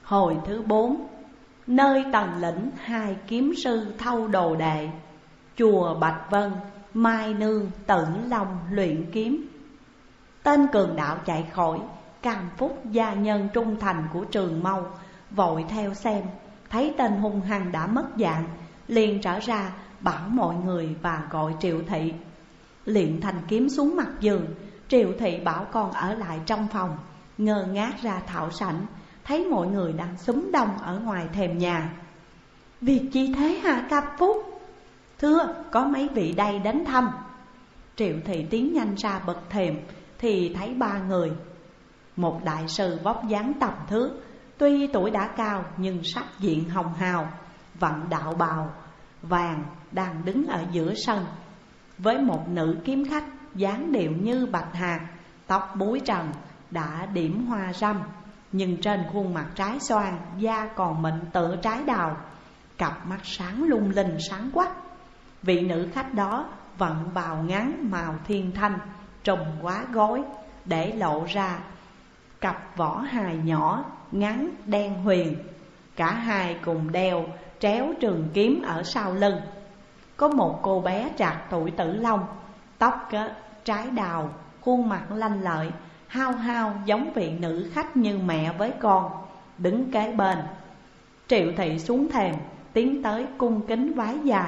Hồi thứ 4. Nơi Tần Lĩnh hai kiếm sư thâu đồ đệ. Chùa Bạch Vân, Mai Nương Tử Long luyện kiếm. Tên cường đạo chạy khỏi, Cam Phúc gia nhân trung thành của Trường Mâu vội theo xem, thấy tên hung hăng đã mất dạng, liền trở ra bảo mọi người và gọi Triệu Thị. Liền thanh kiếm xuống mặt giường, Triệu Thị bảo con ở lại trong phòng, ngơ ngác ra thảo sảnh, thấy mọi người đang xúm đông ở ngoài thềm nhà. Việc chi thế hả Cam Phúc? Thưa, có mấy vị đây đến thăm. Triệu Thị tiến nhanh ra bậc thềm thì thấy ba người. Một đại sư vóc dáng tầm thước, tuy tuổi đã cao nhưng sắc diện hồng hào, vận đạo bào vàng đang đứng ở giữa sân, với một nữ kiếm khách dáng điệu như bạch hạt, tóc búi trần đã điểm hoa râm, nhưng trên khuôn mặt trái xoan, da còn mịn tựa trái đào, cặp mắt sáng lung linh sáng quắc. Vị nữ khách đó vận bào ngắn màu thiên thanh, trùm quá gối để lộ ra cặp vỏ hài nhỏ ngắn đen huyền. Cả hai cùng đeo tréo trường kiếm ở sau lưng. Có một cô bé trạc tuổi Tử Long, tóc trái đào, khuôn mặt lanh lợi, hao hao giống vị nữ khách như mẹ với con, đứng kế bên. Triệu Thị xuống thềm, tiến tới cung kính vái dài.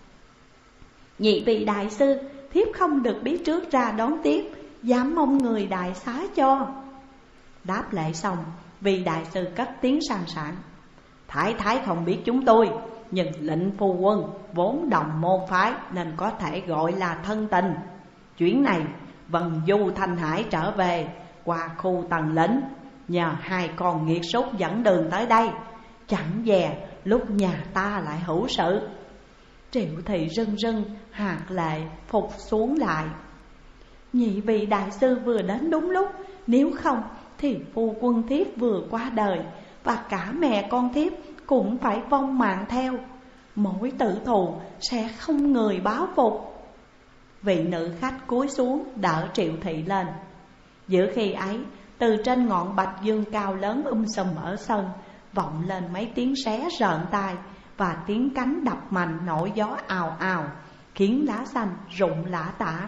Nhị vị đại sư, thiếp không được biết trước ra đón tiếp, dám mong người đại xá cho. Đáp lễ xong, vị đại sư cất tiếng sang sảng. Thái thái không biết chúng tôi, nhưng lệnh phu quân vốn đồng môn phái nên có thể gọi là thân tình. Chuyến này Vân Du Thanh Hải trở về qua khu Tần Lĩnh, nhờ hai con nghiệt súc dẫn đường tới đây, chẳng dè lúc nhà ta lại hữu sự. Triệu Thị rưng rưng hạt lệ phục xuống lại. Nhị vị đại sư vừa đến đúng lúc, nếu không thì phu quân thiếp vừa qua đời, và cả mẹ con thiếp cũng phải vong mạng theo. Mỗi tử thù sẽ không người báo phục. Vị nữ khách cúi xuống đỡ Triệu Thị lên. Giữa khi ấy, từ trên ngọn bạch dương cao lớn sùm ở sân vọng lên mấy tiếng xé rợn tai, và tiếng cánh đập mạnh nổi gió ào ào, khiến lá xanh rụng lả tả.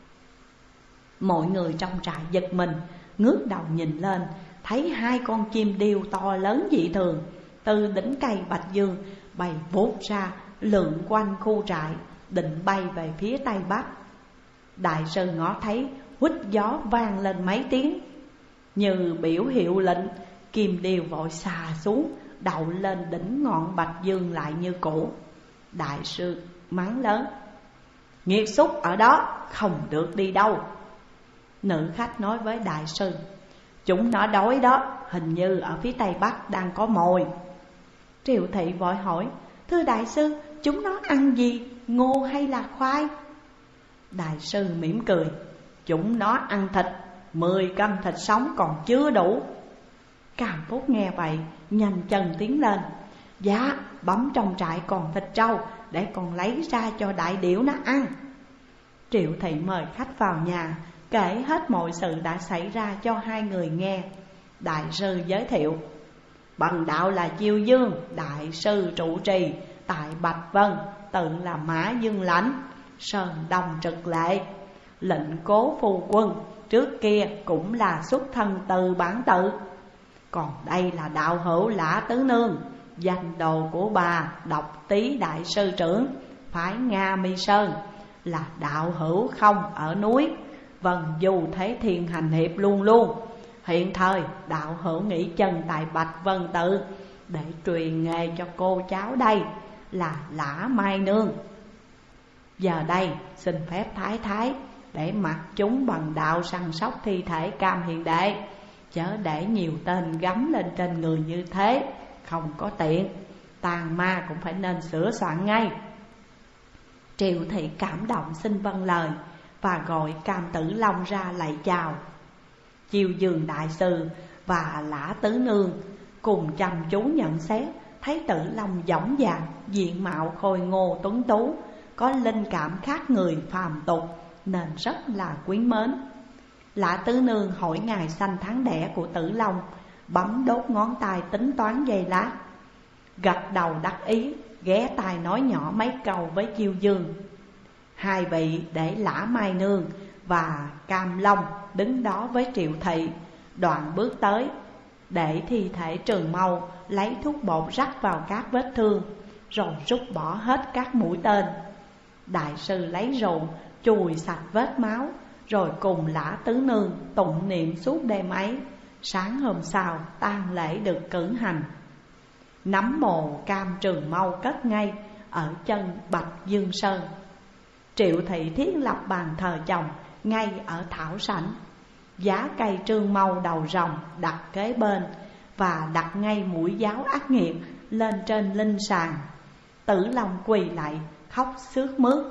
Mọi người trong trại giật mình, ngước đầu nhìn lên, thấy hai con chim điêu to lớn dị thường từ đỉnh cây bạch dương bay vút ra, lượn quanh khu trại, định bay về phía tây bắc. Đại sư ngó thấy huýt gió vang lên mấy tiếng, như biểu hiệu lệnh, kim điêu vội xà xuống, đậu lên đỉnh ngọn bạch dương lại như cũ. Đại sư mắng lớn: nghiệt xúc ở đó không được đi đâu. Nữ khách nói với đại sư: chúng nó đói đó, hình như ở phía tây bắc đang có mồi. Triệu Thị vội hỏi: thưa đại sư, chúng nó ăn gì, ngô hay là khoai? Đại sư mỉm cười: chúng nó ăn thịt, 10 cân thịt sống còn chưa đủ. Cam Phúc nghe vậy nhanh chân tiến lên: dạ, bấm trong trại còn thịt trâu, để con lấy ra cho đại điểu nó ăn. Triệu Thị mời khách vào nhà, kể hết mọi sự đã xảy ra cho hai người nghe. Đại sư giới thiệu: bần đạo là Chiêu Dương, đại sư trụ trì tại Bạch Vân, tự là Mã Dương Lãnh, Sơn Đông Trực Lệ. Lệnh Cố phu quân trước kia cũng là xuất thân từ bản tự. Còn đây là đạo hữu Lã Tứ Nương, danh đồ của bà Độc Tý đại sư trưởng phái Nga Mi Sơn, là đạo hữu không ở núi Vân Du Thế Thiên hành hiệp luôn luôn. Hiện thời đạo hữu nghỉ chân tại Bạch Vân Tự để truyền nghề cho cô cháu đây là Lã Mai Nương. Giờ đây xin phép thái thái để mặc chúng bằng đạo săn sóc thi thể Cam hiền đệ, chớ để nhiều tên gắm lên trên người như thế không có tiện. Tàn ma cũng phải nên sửa soạn ngay. Triệu Thị cảm động xin vâng lời, và gọi Cam Tử Long ra lạy chào. Chiêu Dương đại sư và Lã Tứ Nương cùng chăm chú nhận xét, thấy Tử Long dõng dạc, diện mạo khôi ngô tuấn tú, có linh cảm khác người phàm tục, nên rất là quý mến. Lã Tứ Nương hỏi ngày sanh tháng đẻ của Tử Long, bấm đốt ngón tay tính toán giây lát, gật đầu đắc ý, ghé tai nói nhỏ mấy câu với Chiêu Dương. Hai vị để Lã Mai Nương và Cam Long đứng đó với Triệu Thị, đoạn bước tới để thi thể Trường Mâu lấy thuốc bột rắc vào các vết thương, rồi rút bỏ hết các mũi tên. Đại sư lấy rượu chùi sạch vết máu, rồi cùng Lã Tứ Nương tụng niệm suốt đêm ấy. Sáng hôm sau tang lễ được cử hành. Nắm mồ Cam Trường Mâu cất ngay ở chân Bạch Dương Sơn. Triệu Thị thiết lập bàn thờ chồng ngay ở thảo sảnh, giá cây trương mâu đầu rồng đặt kế bên, và đặt ngay mũi giáo ác nghiệt lên trên linh sàng. Tử Long quỳ lại khóc sướt mướt,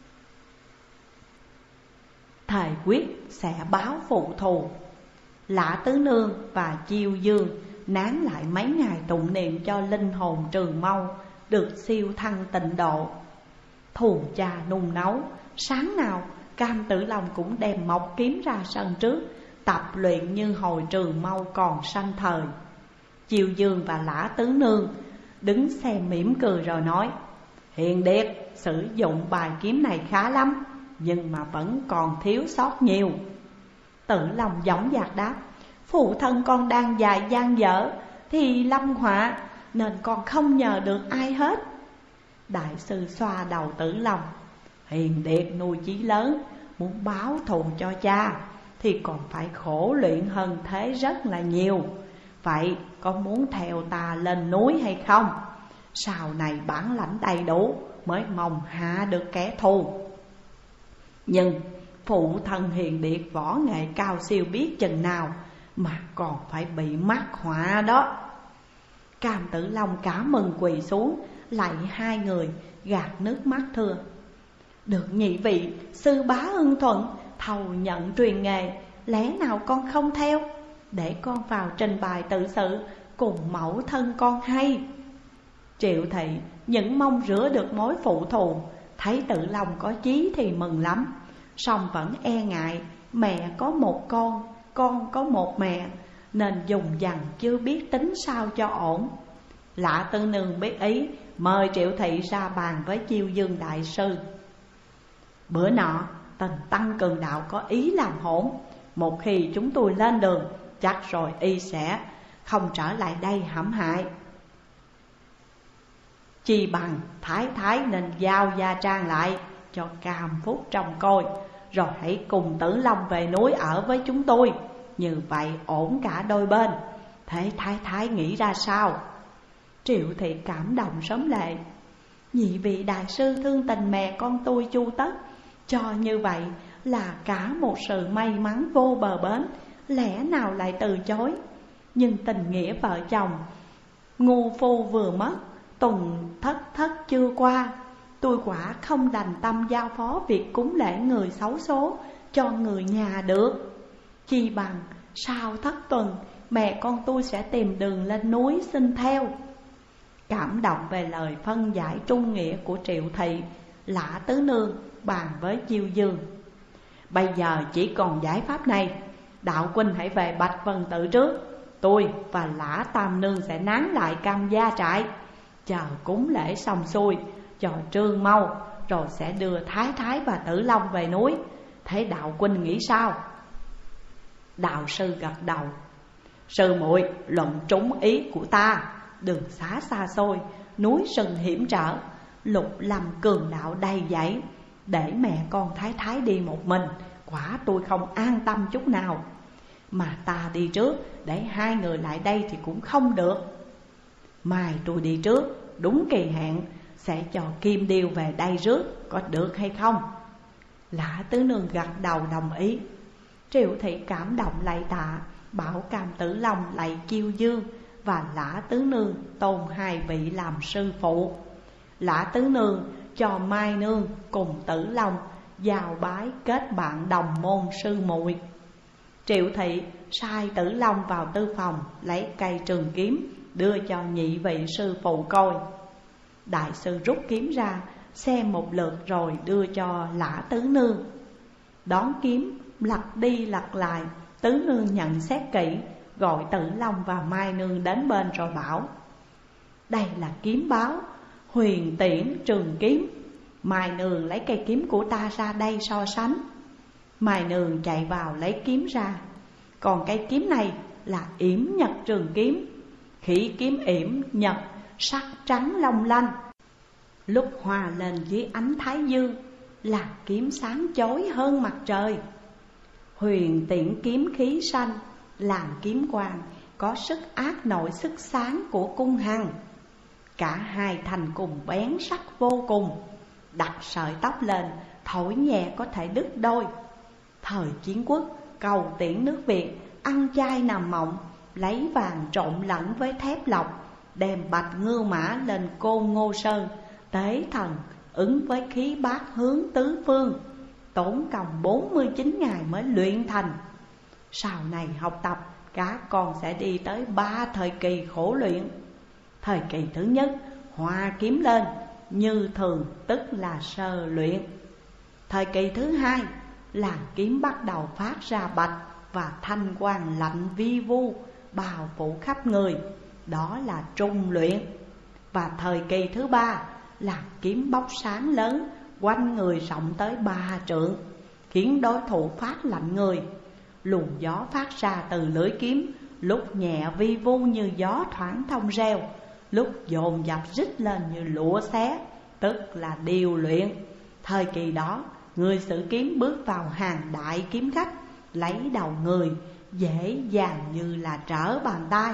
thề quyết sẽ báo phụ thù. Lã Tứ Nương và Chiêu Dương nán lại mấy ngày tụng niệm cho linh hồn Trường Mâu được siêu thăng tịnh độ. Thù cha nung nấu, sáng nào Cam Tử Long cũng đem mộc kiếm ra sân trước, tập luyện như hồi Trường Mâu còn sanh thời. Chiêu Dương và Lã Tứ Nương đứng xem mỉm cười rồi nói: Hiền Điệt sử dụng bài kiếm này khá lắm, nhưng mà vẫn còn thiếu sót nhiều. Tử Long dõng dạc đáp: Phụ thân con đang dài gian dở thì lâm họa, nên con không nhờ được ai hết. Đại sư xoa đầu Tử Long: Hiền Điệt nuôi chí lớn, muốn báo thù cho cha thì còn phải khổ luyện hơn thế rất là nhiều. Vậy con muốn theo ta lên núi hay không? Sau này bản lãnh đầy đủ mới mong hạ được kẻ thù. Nhưng phụ thân Hiền Điệt võ nghệ cao siêu biết chừng nào mà còn phải bị mắc họa đó. Cam Tử Long cả mừng quỳ xuống lạy hai người, gạt nước mắt thưa: Được nhị vị sư bá ưng thuận thầu nhận truyền nghề, lẽ nào con không theo, để con vào trình bày tự sự cùng mẫu thân con hay. Triệu Thị những mong rửa được mối phụ thù, thấy Tử Long có chí thì mừng lắm, song vẫn e ngại mẹ có một con có một mẹ, nên dùng dằng chưa biết tính sao cho ổn. Lã Tư Nương biết ý, mời Triệu Thị ra bàn với Chiêu Dương đại sư. Bữa nọ Tần Tăng Cường Đạo có ý làm hỗn, một khi chúng tôi lên đường chắc rồi y sẽ không trở lại đây hãm hại. Chi bằng thái thái nên giao Gia Trang lại cho Cam Phúc trông coi, rồi hãy cùng Tử Long về núi ở với chúng tôi, như vậy ổn cả đôi bên. Thế thái thái nghĩ ra sao? Triệu Thị cảm động sớm lệ: Nhị vị đại sư thương tình mẹ con tôi chu tất, cho như vậy là cả một sự may mắn vô bờ bến, lẽ nào lại từ chối. Nhưng tình nghĩa vợ chồng ngu phu vừa mất, tuần thất chưa qua, tôi quả không đành tâm giao phó việc cúng lễ người xấu số cho người nhà được. Chi bằng sau thất tuần mẹ con tôi sẽ tìm đường lên núi xin theo. Cảm động về lời phân giải trung nghĩa của Triệu Thị, Lã Tứ Nương bàn với Chiêu Dương: Bây giờ chỉ còn giải pháp này, đạo huynh hãy về Bạch Vân Tự trước, tôi và Lã Tam Nương sẽ nán lại Cam Gia trại, chờ cúng lễ xong xuôi cho Trương Mâu, rồi sẽ đưa Thái Thái và Tử Long về núi. Thế đạo huynh nghĩ sao? Đạo sư gật đầu: Sư muội luận trúng ý của ta. Đường xá xa xôi, núi rừng hiểm trở, Lục Lâm cường đạo đầy dẫy, để mẹ con Thái Thái đi một mình, quả tôi không an tâm chút nào. Mà ta đi trước để hai người lại đây thì cũng không được. Mai tôi đi trước, đúng kỳ hạn sẽ cho Kim Điêu về đây rước, có được hay không? Lã Tứ Nương gật đầu đồng ý. Triệu Thị cảm động lạy tạ, bảo Cam Tử Long lạy Chiêu Dương và Lã Tứ Nương tôn hai vị làm sư phụ. Lã Tứ Nương cho Mai Nương cùng Tử Long giao bái kết bạn đồng môn sư muội. Triệu Thị sai Tử Long vào tư phòng lấy cây trường kiếm đưa cho nhị vị sư phụ coi. Đại sư rút kiếm ra xem một lượt rồi đưa cho Lã Tứ Nương. Đón kiếm lật đi lật lại, Tứ Nương nhận xét kỹ gọi Tử Long và Mai Nương đến bên rồi bảo: đây là kiếm báo Huyền Tiễn Trường Kiếm. Mai Nương lấy cây kiếm của ta ra đây so sánh. Mai Nương chạy vào lấy kiếm ra. Còn cây kiếm này là Yểm Nhật Trường Kiếm. Khỉ kiếm yểm nhật, sắc trắng long lanh, lúc hòa lên dưới ánh thái dương, là kiếm sáng chói hơn mặt trời. Huyền Tiễn kiếm khí xanh, làm kiếm quang có sức ác nội sức sáng của cung hằng. Cả hai thành cùng bén sắc vô cùng, đặt sợi tóc lên, thổi nhẹ có thể đứt đôi. Thời chiến quốc, cầu tiễn nước Việt, ăn chay nằm mộng, lấy vàng trộn lẫn với thép lọc, đem bạch ngưu mã lên Côn Ngô Sơn, tế thần ứng với khí bát hướng tứ phương, tốn công 49 ngày mới luyện thành. Sau này học tập, các con sẽ đi tới 3 thời kỳ khổ luyện. Thời kỳ thứ nhất, hòa kiếm lên, như thường tức là sơ luyện. Thời kỳ thứ hai, là kiếm bắt đầu phát ra bạch và thanh quang lạnh vi vu, bao phủ khắp người, đó là trung luyện. Và thời kỳ thứ ba, là kiếm bốc sáng lớn, quanh người rộng tới 3 trượng, khiến đối thủ phát lạnh người. Luồng gió phát ra từ lưỡi kiếm, lúc nhẹ vi vu như gió thoảng thông reo, lúc dồn dập rít lên như lụa xé, tức là điều luyện. Thời kỳ đó, người sử kiếm bước vào hàng đại kiếm khách, lấy đầu người, dễ dàng như là trở bàn tay.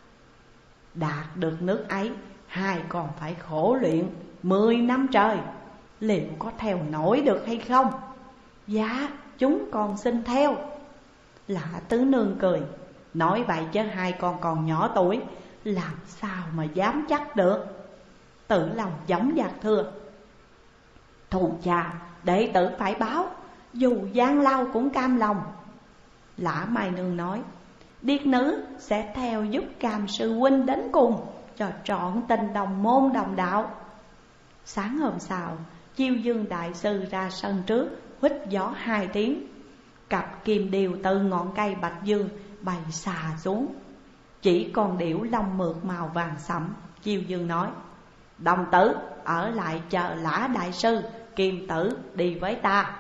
Đạt được nước ấy, hai còn phải khổ luyện 10 năm trời. Liệu có theo nổi được hay không? Dạ, chúng con xin theo. Lã Tứ Nương cười: nói vậy chứ hai con còn nhỏ tuổi, làm sao mà dám chắc được. Tử Long giống dạc thưa: thù cha, đệ tử phải báo, dù gian lao cũng cam lòng. Lã Mai Nương nói: điệt nữ sẽ theo giúp Cam sư huynh đến cùng, cho trọn tình đồng môn đồng đạo. Sáng hôm sau, Chiêu Dương đại sư ra sân trước, huýt gió 2 tiếng. Cặp kim điêu từ ngọn cây bạch dương bay xà xuống. Chỉ còn điểu lông mượt màu vàng sẫm. Chiêu Dương nói: đồng tử ở lại chờ Lã đại sư, Kim tử đi với ta.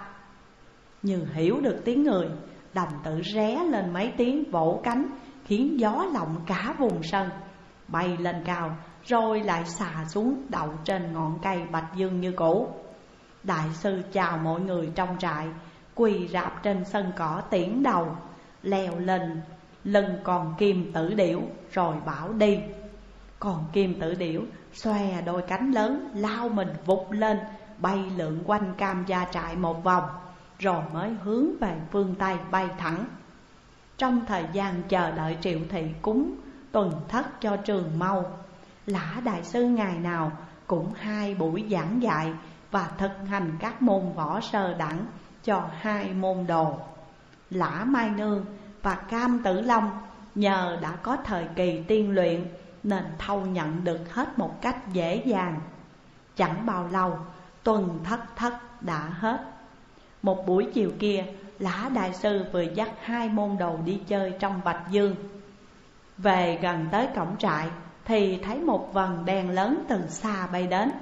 Như hiểu được tiếng người, đồng tử ré lên mấy tiếng vỗ cánh, khiến gió lộng cả vùng sân, bay lên cao rồi lại xà xuống đậu trên ngọn cây bạch dương như cũ. Đại sư chào mọi người trong trại, quỳ rạp trên sân cỏ tiễn đầu, leo lên lưng còn Kim tử điểu rồi bảo đi. Còn Kim tử điểu xòe đôi cánh lớn, lao mình vụt lên, bay lượn quanh Cam gia trại một vòng, rồi mới hướng về phương Tây bay thẳng. Trong thời gian chờ đợi Triệu Thị cúng tuần thất cho Trường Mâu, Lã đại sư ngày nào cũng 2 buổi giảng dạy và thực hành các môn võ sơ đẳng cho 2 môn đồ. Lã Mai Nương và Cam Tử Long nhờ đã có thời kỳ tiên luyện nên thâu nhận được hết một cách dễ dàng. Chẳng bao lâu, tuần thất đã hết. Một buổi chiều kia, Lã đại sư vừa dắt 2 môn đồ đi chơi trong Bạch Dương. Về gần tới cổng trại thì thấy một vầng đèn lớn từ xa bay đến.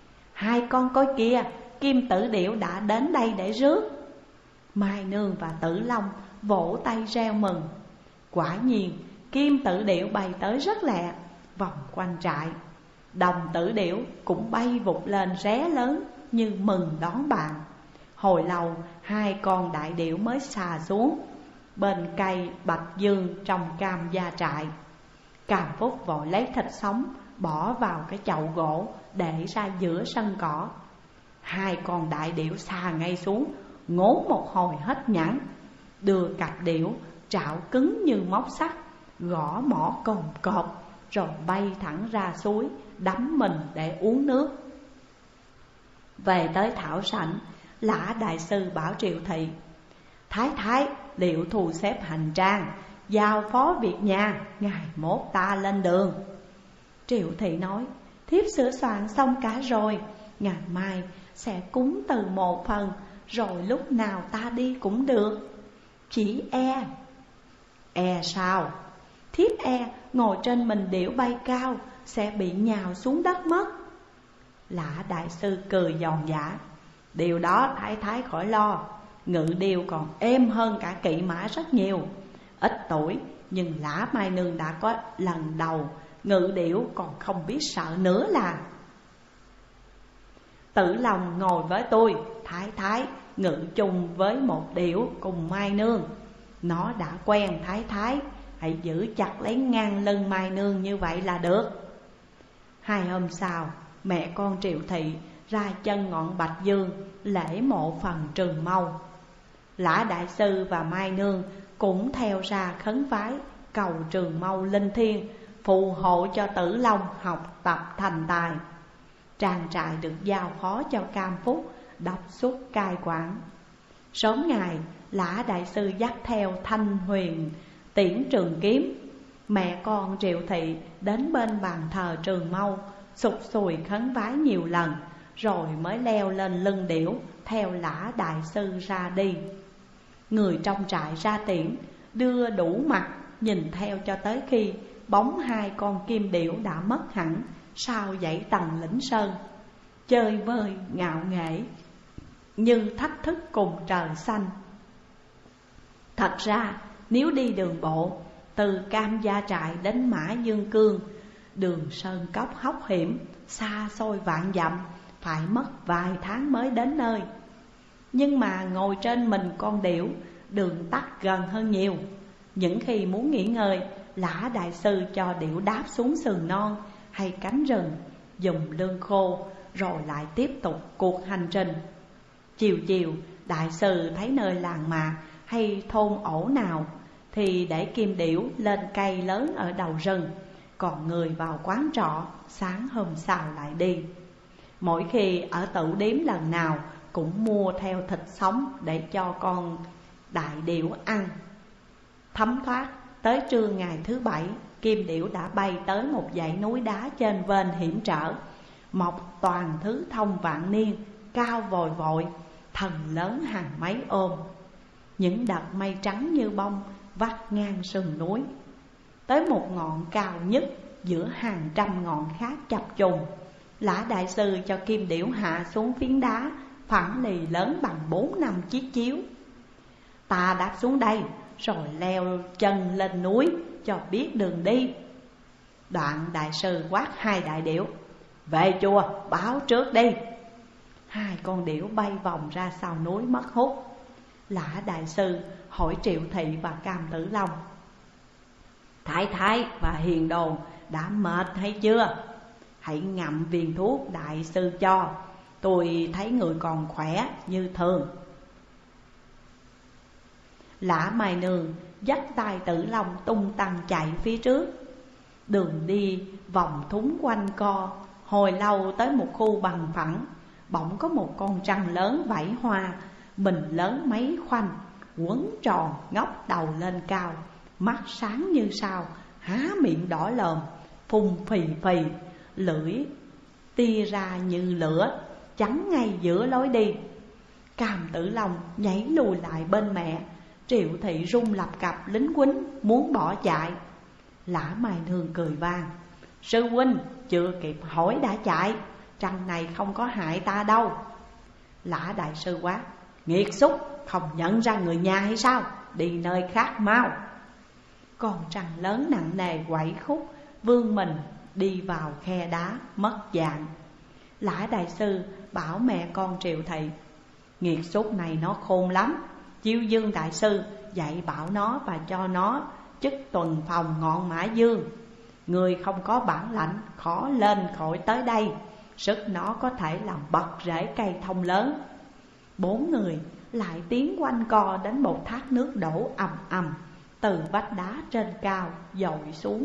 2 con coi kia, Kim tử điểu đã đến đây để rước. Mai Nương và Tử Long vỗ tay reo mừng. Quả nhiên Kim tử điểu bay tới rất lẹ, vòng quanh trại. Đồng tử điểu cũng bay vụt lên ré lớn như mừng đón bạn. Hồi lâu 2 con đại điểu mới xà xuống bên cây bạch dương trong Cam gia trại. Cam Phúc vội lấy thịt sống bỏ vào cái chậu gỗ để ra giữa sân cỏ. 2 con đại điểu xà ngay xuống, ngốn một hồi hết nhẵn, đưa cặp điểu trảo cứng như móc sắt, gõ mỏ cồn cộp, rồi bay thẳng ra suối, đắm mình để uống nước. Về tới thảo sảnh, Lã đại sư bảo Triệu Thị: Thái thái liệu thu xếp hành trang, giao phó việc nhà, ngày mốt ta lên đường. Triệu Thị nói: thiếp sửa soạn xong cả rồi, ngày mai sẽ cúng từ 1 phần, rồi lúc nào ta đi cũng được. Chỉ e sao? thiếp e ngồi trên mình điểu bay cao sẽ bị nhào xuống đất mất. Lã đại sư cười giòn giả: điều đó thái thái khỏi lo, ngự điêu còn êm hơn cả kỵ mã rất nhiều. Ít tuổi nhưng Lã Mai Nương đã có lần đầu ngự điểu còn không biết sợ nữa là. Tử Long ngồi với tôi, thái thái ngự chung với một điểu cùng Mai Nương. Nó đã quen thái thái, hãy giữ chặt lấy ngang lưng Mai Nương như vậy là được. 2 hôm sau, mẹ con Triệu Thị ra chân ngọn Bạch Dương lễ mộ phần Trường Mâu. Lã đại sư và Mai Nương cũng theo ra khấn vái cầu Trường Mâu linh thiêng phù hộ cho Tử Long học tập thành tài. Trang trại được giao phó cho Cam Phúc đốc xuất cai quản. Sớm ngày, Lã đại sư dắt theo Thanh Huyền tiễn trường kiếm. Mẹ con Triệu Thị đến bên bàn thờ Trường Mâu, sụt sùi khấn vái nhiều lần, rồi mới leo lên lưng điểu theo Lã đại sư ra đi. Người trong trại ra tiễn đưa đủ mặt nhìn theo cho tới khi bóng 2 con kim điểu đã mất hẳn sau dãy Tần Lĩnh Sơn, chơi vơi ngạo nghễ như thách thức cùng trời xanh. Thật ra nếu đi đường bộ từ Cam Gia Trại đến Mã Dương Cương, đường sơn cốc hốc hiểm, xa xôi vạn dặm, phải mất vài tháng mới đến nơi. Nhưng mà ngồi trên mình con điểu, đường tắt gần hơn nhiều. Những khi muốn nghỉ ngơi, Lã đại sư cho điểu đáp xuống sườn non hay cánh rừng, dùng lương khô, rồi lại tiếp tục cuộc hành trình. Chiều chiều, đại sư thấy nơi làng mạc hay thôn ổ nào thì để kim điểu lên cây lớn ở đầu rừng, còn người vào quán trọ, sáng hôm sau lại đi. Mỗi khi ở tửu điếm lần nào cũng mua theo thịt sống để cho con đại điểu ăn. Thấm thoát tới trưa ngày thứ 7, kim điểu đã bay tới một dãy núi đá trên vên hiểm trở, mọc toàn thứ thông vạn niên, cao vòi vội, thần lớn hàng mấy ôm. Những đợt mây trắng như bông vắt ngang sườn núi, tới một ngọn cao nhất giữa hàng trăm ngọn khác chập trùng. Lã đại sư cho kim điểu hạ xuống phiến đá phẳng lì lớn bằng 4-5 chiếc chiếu. Ta đáp xuống đây rồi leo chân lên núi cho biết đường đi. Đoạn đại sư quát 2 đại điểu: về chùa báo trước đi. 2 con điểu bay vòng ra sau núi mất hút. Lã đại sư hỏi Triệu Thị và Cam Tử Long: thái thái và hiền đồ đã mệt hay chưa? Hãy ngậm viên thuốc đại sư cho, tôi thấy người còn khỏe như thường. Lã Mai Nương dắt tay Tử Long tung tăng chạy phía trước. Đường đi vòng thúng quanh co, hồi lâu tới một khu bằng phẳng. Bỗng có một con trăng lớn vảy hoa, mình lớn mấy khoanh, quấn tròn ngóc đầu lên cao, mắt sáng như sao, há miệng đỏ lòm, phun phì phì, lưỡi tia ra như lửa, chắn ngay giữa lối đi. Cam Tử Long nhảy lùi lại bên mẹ. Triệu Thị run lập cập lính quýnh muốn bỏ chạy. Lã Mai Nương cười vang: sư huynh chưa kịp hỏi đã chạy, trăng này không có hại ta đâu. Lã đại sư quát: nghiệt xúc, không nhận ra người nhà hay sao? Đi nơi khác mau. Con trăng lớn nặng nề quẩy khúc vươn mình đi vào khe đá mất dạng. Lã đại sư bảo mẹ con Triệu Thị: nghiệt xúc này nó khôn lắm, Chiêu Dương đại sư dạy bảo nó và cho nó chức tuần phòng ngọn Mã Dương. Người không có bản lãnh khó lên khỏi tới đây, sức nó có thể làm bật rễ cây thông lớn. 4 người lại tiến quanh co đến một thác nước đổ ầm ầm từ vách đá trên cao dội xuống.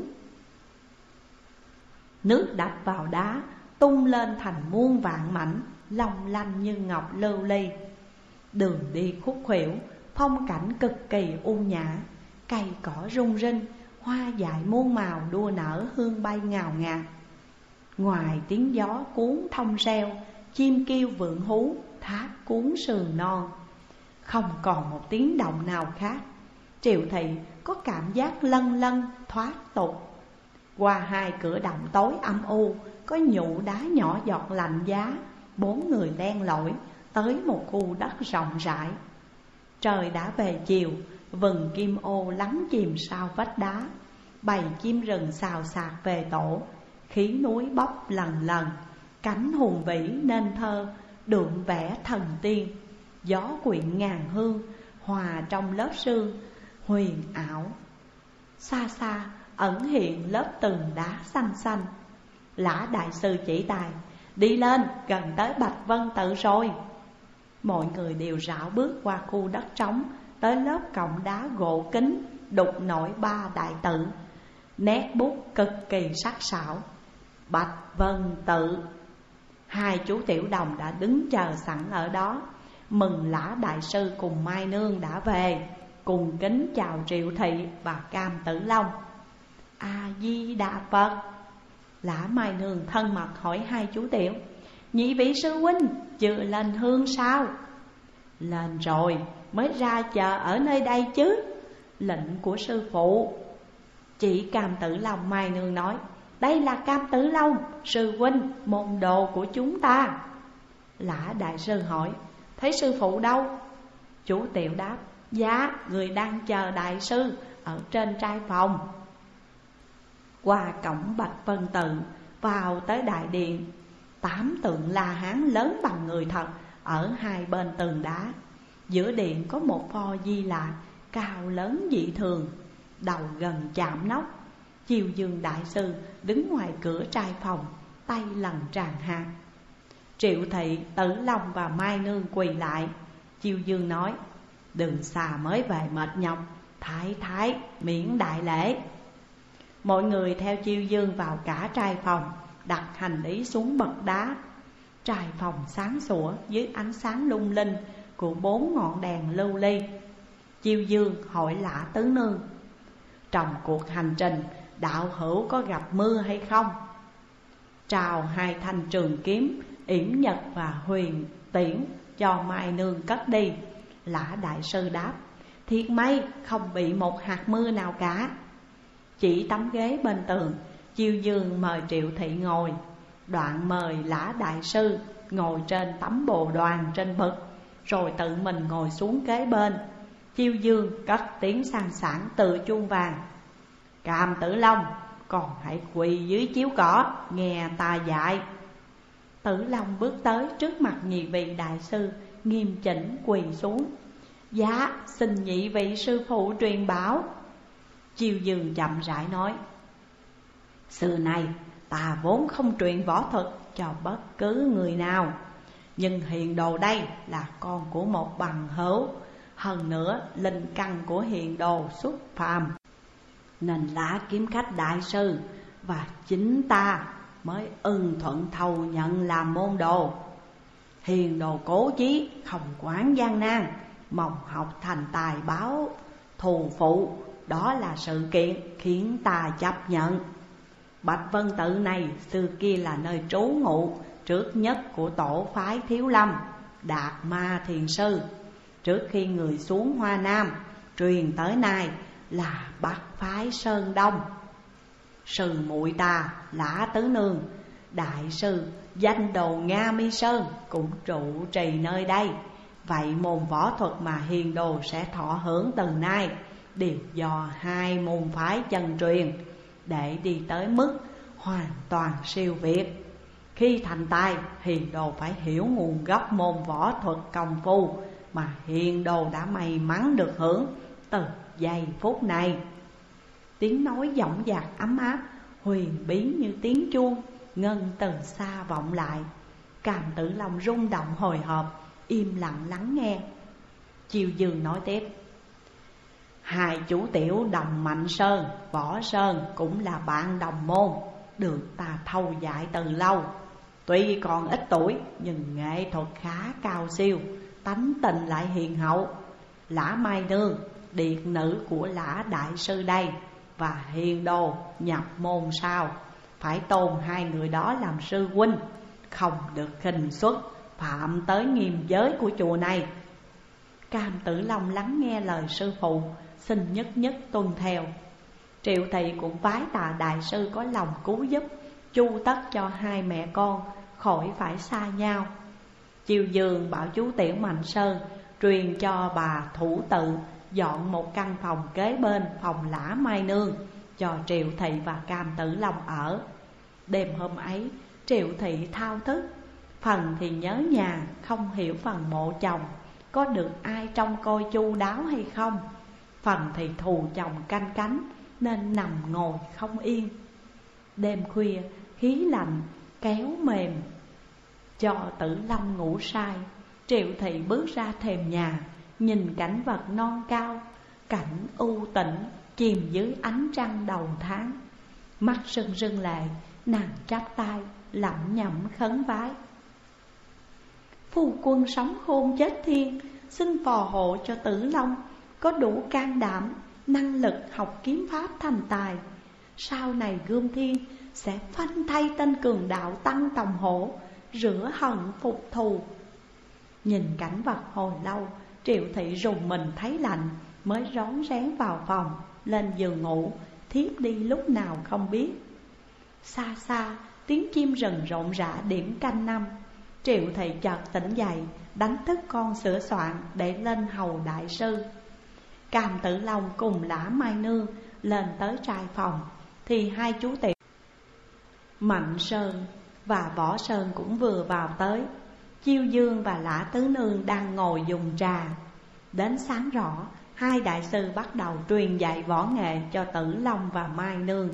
Nước đập vào đá tung lên thành muôn vạn mảnh, long lanh như ngọc lưu ly. Đường đi khúc khuỷu, phong cảnh cực kỳ u nhã, cây cỏ rung rinh, hoa dại muôn màu đua nở hương bay ngào ngạt. Ngoài tiếng gió cuốn thông reo, chim kêu vượn hú, thác cuốn sườn non, không còn một tiếng động nào khác. Triệu Thị có cảm giác lân lân thoát tục. Qua hai cửa động tối âm u, có nhũ đá nhỏ giọt lạnh giá. Bốn người len lỏi tới một khu đất rộng rãi. Trời đã về chiều, vừng kim ô lắng chìm sau vách đá. Bầy chim rừng xào xạc về tổ, khí núi bốc lần lần. Cánh hùng vĩ nên thơ, đượm vẽ thần tiên. Gió quyện ngàn hương, hòa trong lớp sương, huyền ảo. Xa xa ẩn hiện lớp tường đá xanh xanh. Lã đại sư chỉ tài, đi lên, gần tới Bạch Vân Tự rồi. Mọi người đều rảo bước qua khu đất trống, tới lớp cổng đá gỗ kính đục nổi ba đại tự, nét bút cực kỳ sắc sảo. Bạch Vân Tự. Hai chú tiểu đồng đã đứng chờ sẵn ở đó, mừng Lã đại sư cùng Mai Nương đã về, cùng kính chào Triệu Thị và Cam Tử Long. A Di Đà Phật. Lã Mai Nương thân mật hỏi hai chú tiểu: nhị vị sư huynh chưa lên hương sao? Lên rồi, mới ra chờ ở nơi đây chứ. Lệnh của sư phụ. Chị Cam Tử Long Mai Nương nói: đây là Cam Tử Long, sư huynh môn đồ của chúng ta. Lã đại sư hỏi: thấy sư phụ đâu? Chú tiểu đáp: dạ, người đang chờ đại sư ở trên trai phòng. Qua cổng Bạch Vân Tự, vào tới đại điện. 8 tượng La Hán lớn bằng người thật ở hai bên tường đá. Giữa điện có một pho Di Lạc cao lớn dị thường, đầu gần chạm nóc. Chiêu Dương đại sư đứng ngoài cửa trai phòng, tay lần tràn hạt. Triệu Thị, Tử Long và Mai Nương quỳ lại. Chiêu Dương nói: đường xa mới về mệt nhọc, thái thái miễn đại lễ. Mọi người theo Chiêu Dương vào cả trai phòng, đặt hành lý xuống bậc đá. Trai phòng sáng sủa dưới ánh sáng lung linh của 4 ngọn đèn lưu ly. Chiêu Dương hỏi Lã Tứ Nương: trong cuộc hành trình, đạo hữu có gặp mưa hay không? Trao 2 thanh trường kiếm Yểm Nhật và Huyền Tiễn cho Mai Nương cất đi. Lã đại sư đáp: thiệt may không bị một hạt mưa nào cả. Chỉ tấm ghế bên tường, Chiêu Dương mời Triệu Thị ngồi, đoạn mời Lã đại sư ngồi trên tấm bồ đoàn trên bậc, rồi tự mình ngồi xuống kế bên. Chiêu Dương cất tiếng sang sảng từ chuông vàng: Cam Tử Long, còn hãy quỳ dưới chiếu cỏ nghe ta dạy. Tử Long bước tới trước mặt nhị vị đại sư, nghiêm chỉnh quỳ xuống: dạ, xin nhị vị sư phụ truyền bảo. Chiêu Dương chậm rãi nói: xưa nay ta vốn không truyền võ thuật cho bất cứ người nào, nhưng hiền đồ đây là con của một bằng hữu. Hơn nữa linh căn của hiền đồ xuất phàm, nên Lã kiếm khách đại sư và chính ta mới ưng thuận thầu nhận làm môn đồ. Hiền đồ cố chí, không quản gian nan, mong học thành tài báo thù phụ. Đó là sự kiện khiến ta chấp nhận. Bạch Vân Tự này xưa kia là nơi trú ngụ trước nhất của tổ phái Thiếu Lâm, Đạt Ma Thiền Sư. Trước khi người xuống Hoa Nam, truyền tới nay là Bắc phái Sơn Đông. Sư muội ta Lã Tứ Nương, đại sư danh đồ Nga Mi Sơn cũng trụ trì nơi đây. Vậy môn võ thuật mà hiền đồ sẽ thọ hưởng từ nay đều do 2 môn phái chân truyền, để đi tới mức hoàn toàn siêu việt. Khi thành tài, hiền đồ phải hiểu nguồn gốc môn võ thuật công phu mà hiền đồ đã may mắn được hưởng từ giây phút này. Tiếng nói dõng dạc ấm áp, huyền bí như tiếng chuông, ngân từ xa vọng lại. Cam Tử Long rung động hồi hộp, im lặng lắng nghe. Chiêu Dương nói tiếp: 2 chú tiểu Đồng Mạnh Sơn, Võ Sơn cũng là bạn đồng môn, được ta thâu dạy từ lâu. Tuy còn ít tuổi nhưng nghệ thuật khá cao siêu, tánh tình lại hiền hậu. Lã Mai Nương, điệt nữ của Lã đại sư đây, và hiền đồ nhập môn sau, phải tôn 2 người đó làm sư huynh, không được khinh suất, phạm tới nghiêm giới của chùa này. Cam Tử Long lắng nghe lời sư phụ, xin nhất nhất tuân theo. Triệu Thị cũng vái tạ đại sư có lòng cứu giúp, chu tất cho hai mẹ con khỏi phải xa nhau. Chiêu Dương bảo chú Tiểu Mạnh Sơn truyền cho bà thủ tự dọn một căn phòng kế bên phòng Lã Mai Nương cho Triệu Thị và Cam Tử Long ở. Đêm hôm ấy Triệu Thị thao thức, phần thì nhớ nhà, không hiểu phần mộ chồng có được ai trông coi chu đáo hay không. Phần thì thù chồng canh cánh nên nằm ngồi không yên. Đêm khuya khí lạnh kéo mềm cho Tử Long ngủ say. Triệu Thị bước ra thềm nhà, nhìn cảnh vật non cao, cảnh u tĩnh chìm dưới ánh trăng đầu tháng. Mắt rưng rưng lệ, nàng chắp tay lẩm nhẩm khấn vái: Phu quân sống khôn chết thiên, xin phò hộ cho Tử Long có đủ can đảm, năng lực học kiếm pháp thành tài. Sau này gươm thiên sẽ phanh thay tên cường đạo Tăng Tòng Hổ, rửa hận phục thù. Nhìn cảnh vật hồi lâu, Triệu Thị rùng mình thấy lạnh, mới rón rén vào phòng, lên giường ngủ, thiếp đi lúc nào không biết. Xa xa tiếng chim rừng rộn rã điểm canh năm. Triệu Thị chợt tỉnh dậy, đánh thức con sửa soạn để lên hầu đại sư. Cam Tử Long cùng Lã Mai Nương lên tới trai phòng, thì hai chú Tiểu Mạnh Sơn và Võ Sơn cũng vừa vào tới. Chiêu Dương và Lã Tứ Nương đang ngồi dùng trà. Đến sáng rõ, hai đại sư bắt đầu truyền dạy võ nghệ cho Tử Long và Mai Nương.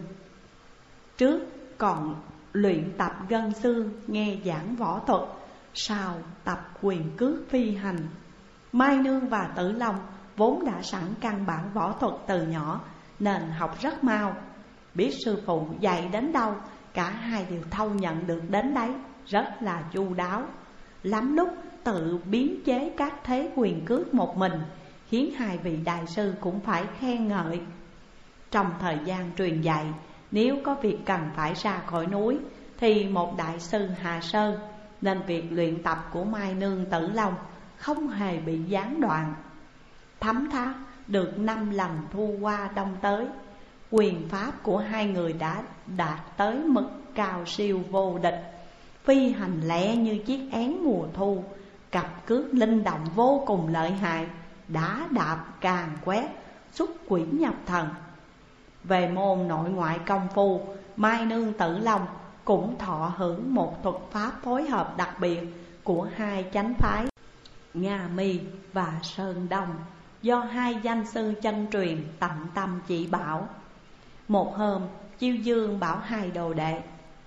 Trước còn luyện tập gân xương, nghe giảng võ thuật, sau tập quyền cước phi hành. Mai Nương và Tử Long vốn đã sẵn căn bản võ thuật từ nhỏ nên học rất mau. Biết sư phụ dạy đến đâu, cả hai đều thâu nhận được đến đấy, rất là chu đáo. Lắm lúc tự biến chế các thế quyền cước một mình, khiến hai vị đại sư cũng phải khen ngợi. Trong thời gian truyền dạy, nếu có việc cần phải ra khỏi núi thì một đại sư hạ sơn, nên việc luyện tập của Mai Nương Tử Long không hề bị gián đoạn. Thấm tháp được 5 lần thu qua đông tới, quyền pháp của hai người đã đạt tới mức cao siêu vô địch. Phi hành lẹ như chiếc én mùa thu, cặp cước linh động vô cùng lợi hại, đá đạp càn quét, xuất quỷ nhập thần. Về môn nội ngoại công phu, Mai Nương Tử Long cũng thọ hưởng một thuật pháp phối hợp đặc biệt của hai chánh phái Nga Mi và Sơn Đông, do hai danh sư chân truyền tận tâm chỉ bảo. Một hôm, Chiêu Dương bảo hai đồ đệ: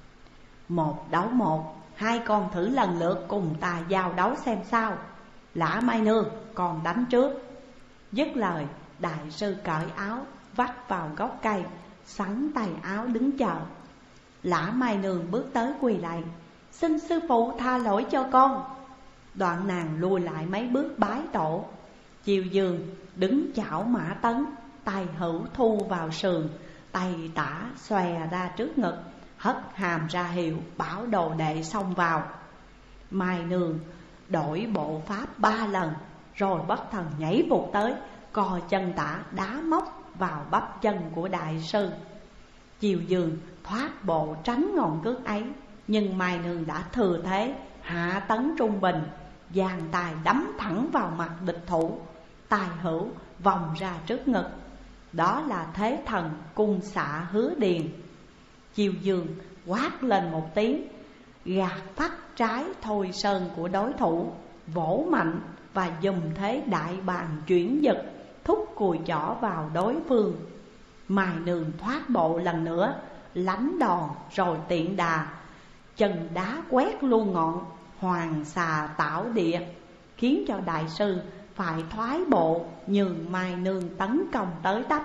1 đấu 1, hai con thử lần lượt cùng ta giao đấu xem sao. Lã Mai Nương, con đánh trước. Dứt lời, đại sư cởi áo, vắt vào gốc cây, xắn tay áo đứng chờ. Lã Mai Nương bước tới quỳ lại: Xin sư phụ tha lỗi cho con. Đoạn nàng lùi lại mấy bước bái tổ. Chiêu Dương đứng chảo mã tấn, tay hữu thu vào sườn, tay tả xòe ra trước ngực, hất hàm ra hiệu bảo đồ đệ xông vào. Mai Nương đổi bộ pháp 3 lần, rồi bất thần nhảy vụt tới, cò chân tả đá móc vào bắp chân của đại sư. Chiêu Dương thoát bộ tránh ngọn cước ấy, nhưng Mai Nương đã thừa thế hạ tấn trung bình, giang tài đấm thẳng vào mặt địch thủ, tài hữu vòng ra trước ngực. Đó là thế thần cung xạ hứa điền. Chiêu Dương quát lên một tiếng, gạt phắt trái thôi sơn của đối thủ, vỗ mạnh và dùng thế đại bàng chuyển giật, thúc cùi chỏ vào đối phương. Mai Nương thoát bộ lần nữa, lánh đòn rồi tiện đà, chân đá quét luôn ngọn hoàng xà tảo địa, khiến cho đại sư phải thoái bộ nhường Mai Nương tấn công tới tấp.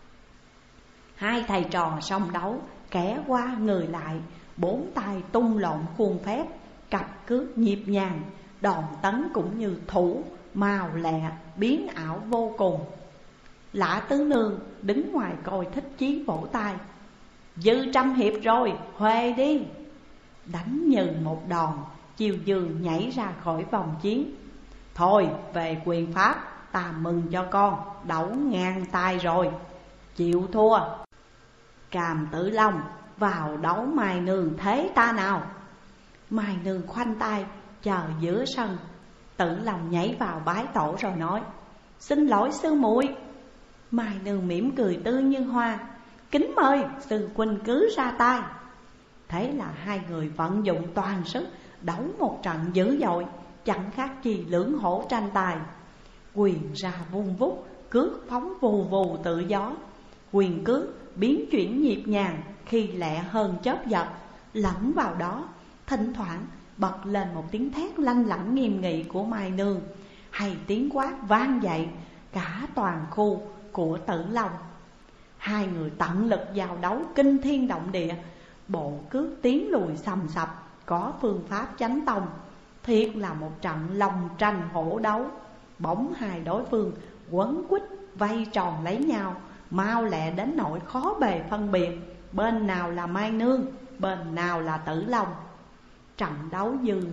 Hai thầy trò song đấu, kẻ qua người lại, 4 tay tung lộn khuôn phép, cặp cước nhịp nhàng, đòn tấn cũng như thủ, màu lẹ, biến ảo vô cùng. Lã Tứ Nương đứng ngoài coi thích chí vỗ tay: Dư 100 hiệp rồi, huề đi. Đánh nhừ một đòn, Chiêu Dương nhảy ra khỏi vòng chiến. Thôi về quyền pháp, ta mừng cho con, đấu ngang tay rồi, chịu thua. Càm Tử Long vào đấu Mai Nương thế ta nào. Mai Nương khoanh tay chờ giữa sân. Tử Long nhảy vào bái tổ rồi nói: xin lỗi sư muội. Mai Nương mỉm cười tươi như hoa: kính mời sư huynh cứ ra tay. Thế là hai người vận dụng toàn sức đấu một trận dữ dội, chẳng khác gì lưỡng hổ tranh tài. Quyền ra vung vút, cước phóng vù vù tự gió. Quyền cước biến chuyển nhịp nhàng, khi lẹ hơn chớp giật. Lẫn vào đó, thỉnh thoảng bật lên một tiếng thét lanh lảnh nghiêm nghị của Mai Nương, hay tiếng quát vang dậy cả toàn khu của Tử Long. Hai người tận lực giao đấu kinh thiên động địa, bộ cước tiến lùi sầm sập, có phương pháp chánh tông. Thiệt là một trận long tranh hổ đấu. Bỗng hai đối phương quấn quýt vây tròn lấy nhau, mau lẹ đến nỗi khó bề phân biệt bên nào là Mai Nương, bên nào là Tử Long. Trận đấu dư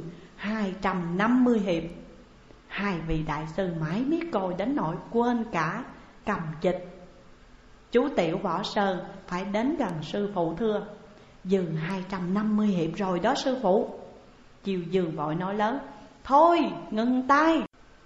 250 hiệp. Hai vị đại sư mãi miết coi đến nỗi quên cả cầm chịch. Chú Tiểu Võ Sơn phải đến gần sư phụ thưa: dư 250 hiệp rồi đó sư phụ. Chiêu Dương vội nói lớn: thôi ngừng tay.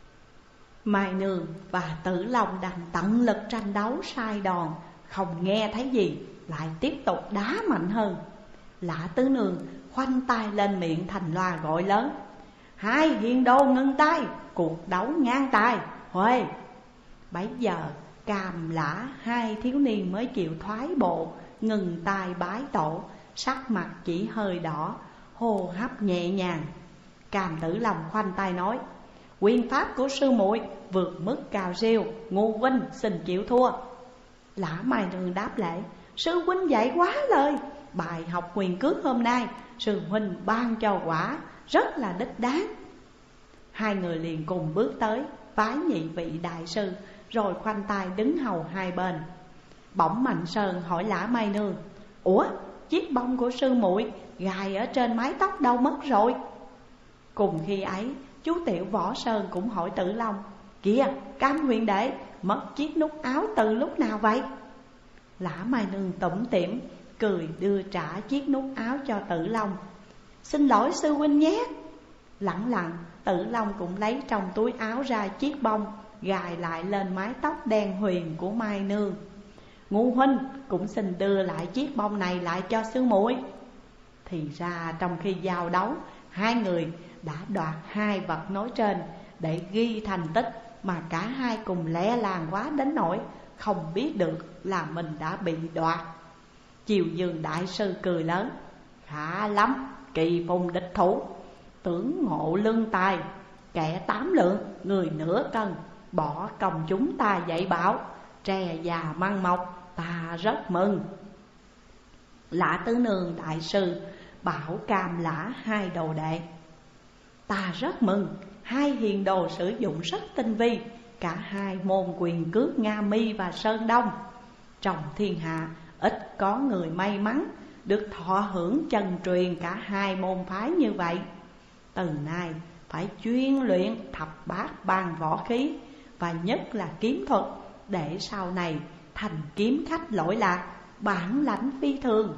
Mai Nương và Tử Long đang tận lực tranh đấu sai đòn, không nghe thấy gì, lại tiếp tục đá mạnh hơn. Lã Tứ Nương khoanh tay lên miệng thành loa gọi lớn: hai hiền đồ ngừng tay, cuộc đấu ngang tài, huề. Bấy giờ Càm Lã hai thiếu niên mới chịu thoái bộ, ngừng tay bái tổ, sắc mặt chỉ hơi đỏ, hô hấp nhẹ nhàng. Càm Tử Long khoanh tay nói: quyền pháp của sư muội vượt mức cao siêu, ngu huynh xin chịu thua. Lã Mai Nương đáp lễ: sư huynh dạy quá lời, bài học quyền cước hôm nay sư huynh ban cho quả rất là đích đáng. Hai người liền cùng bước tới vái nhị vị đại sư, rồi khoanh tay đứng hầu hai bên. Bỗng Mạnh Sơn hỏi Lã Mai Nương: ủa, chiếc bông của sư muội gài ở trên mái tóc đâu mất rồi? Cùng khi ấy, chú Tiểu Võ Sơn cũng hỏi Tử Long: kìa, Cam huyền đệ mất chiếc nút áo từ lúc nào vậy? Lã Mai Nương tủm tỉm cười đưa trả chiếc nút áo cho Tử Long: xin lỗi sư huynh nhé. Lẳng lặng, Tử Long cũng lấy trong túi áo ra chiếc bông, gài lại lên mái tóc đen huyền của Mai Nương. Ngu huynh cũng xin đưa lại chiếc bông này lại cho sư muội. Thì ra trong khi giao đấu, hai người đã đoạt hai vật nói trên để ghi thành tích, mà cả hai cùng lẹ làng quá đến nỗi không biết được là mình đã bị đoạt. Chiêu Dương đại sư cười lớn: khá lắm, kỳ phùng địch thủ, tưởng ngộ lương tài, kẻ 8 lượng, người nửa cân, bỏ công chúng ta dạy bảo, tre già măng mọc, ta rất mừng. Lã Tứ Nương đại sư bảo Cam Lã hai đồ đệ: ta rất mừng, hai hiền đồ sử dụng rất tinh vi, cả hai môn quyền cước Nga Mi và Sơn Đông. Trong thiên hạ ít có người may mắn được thọ hưởng chân truyền cả hai môn phái như vậy. Từ nay phải chuyên luyện thập bát ban võ khí, và nhất là kiếm thuật, để sau này thành kiếm khách lỗi lạc, bản lãnh phi thường.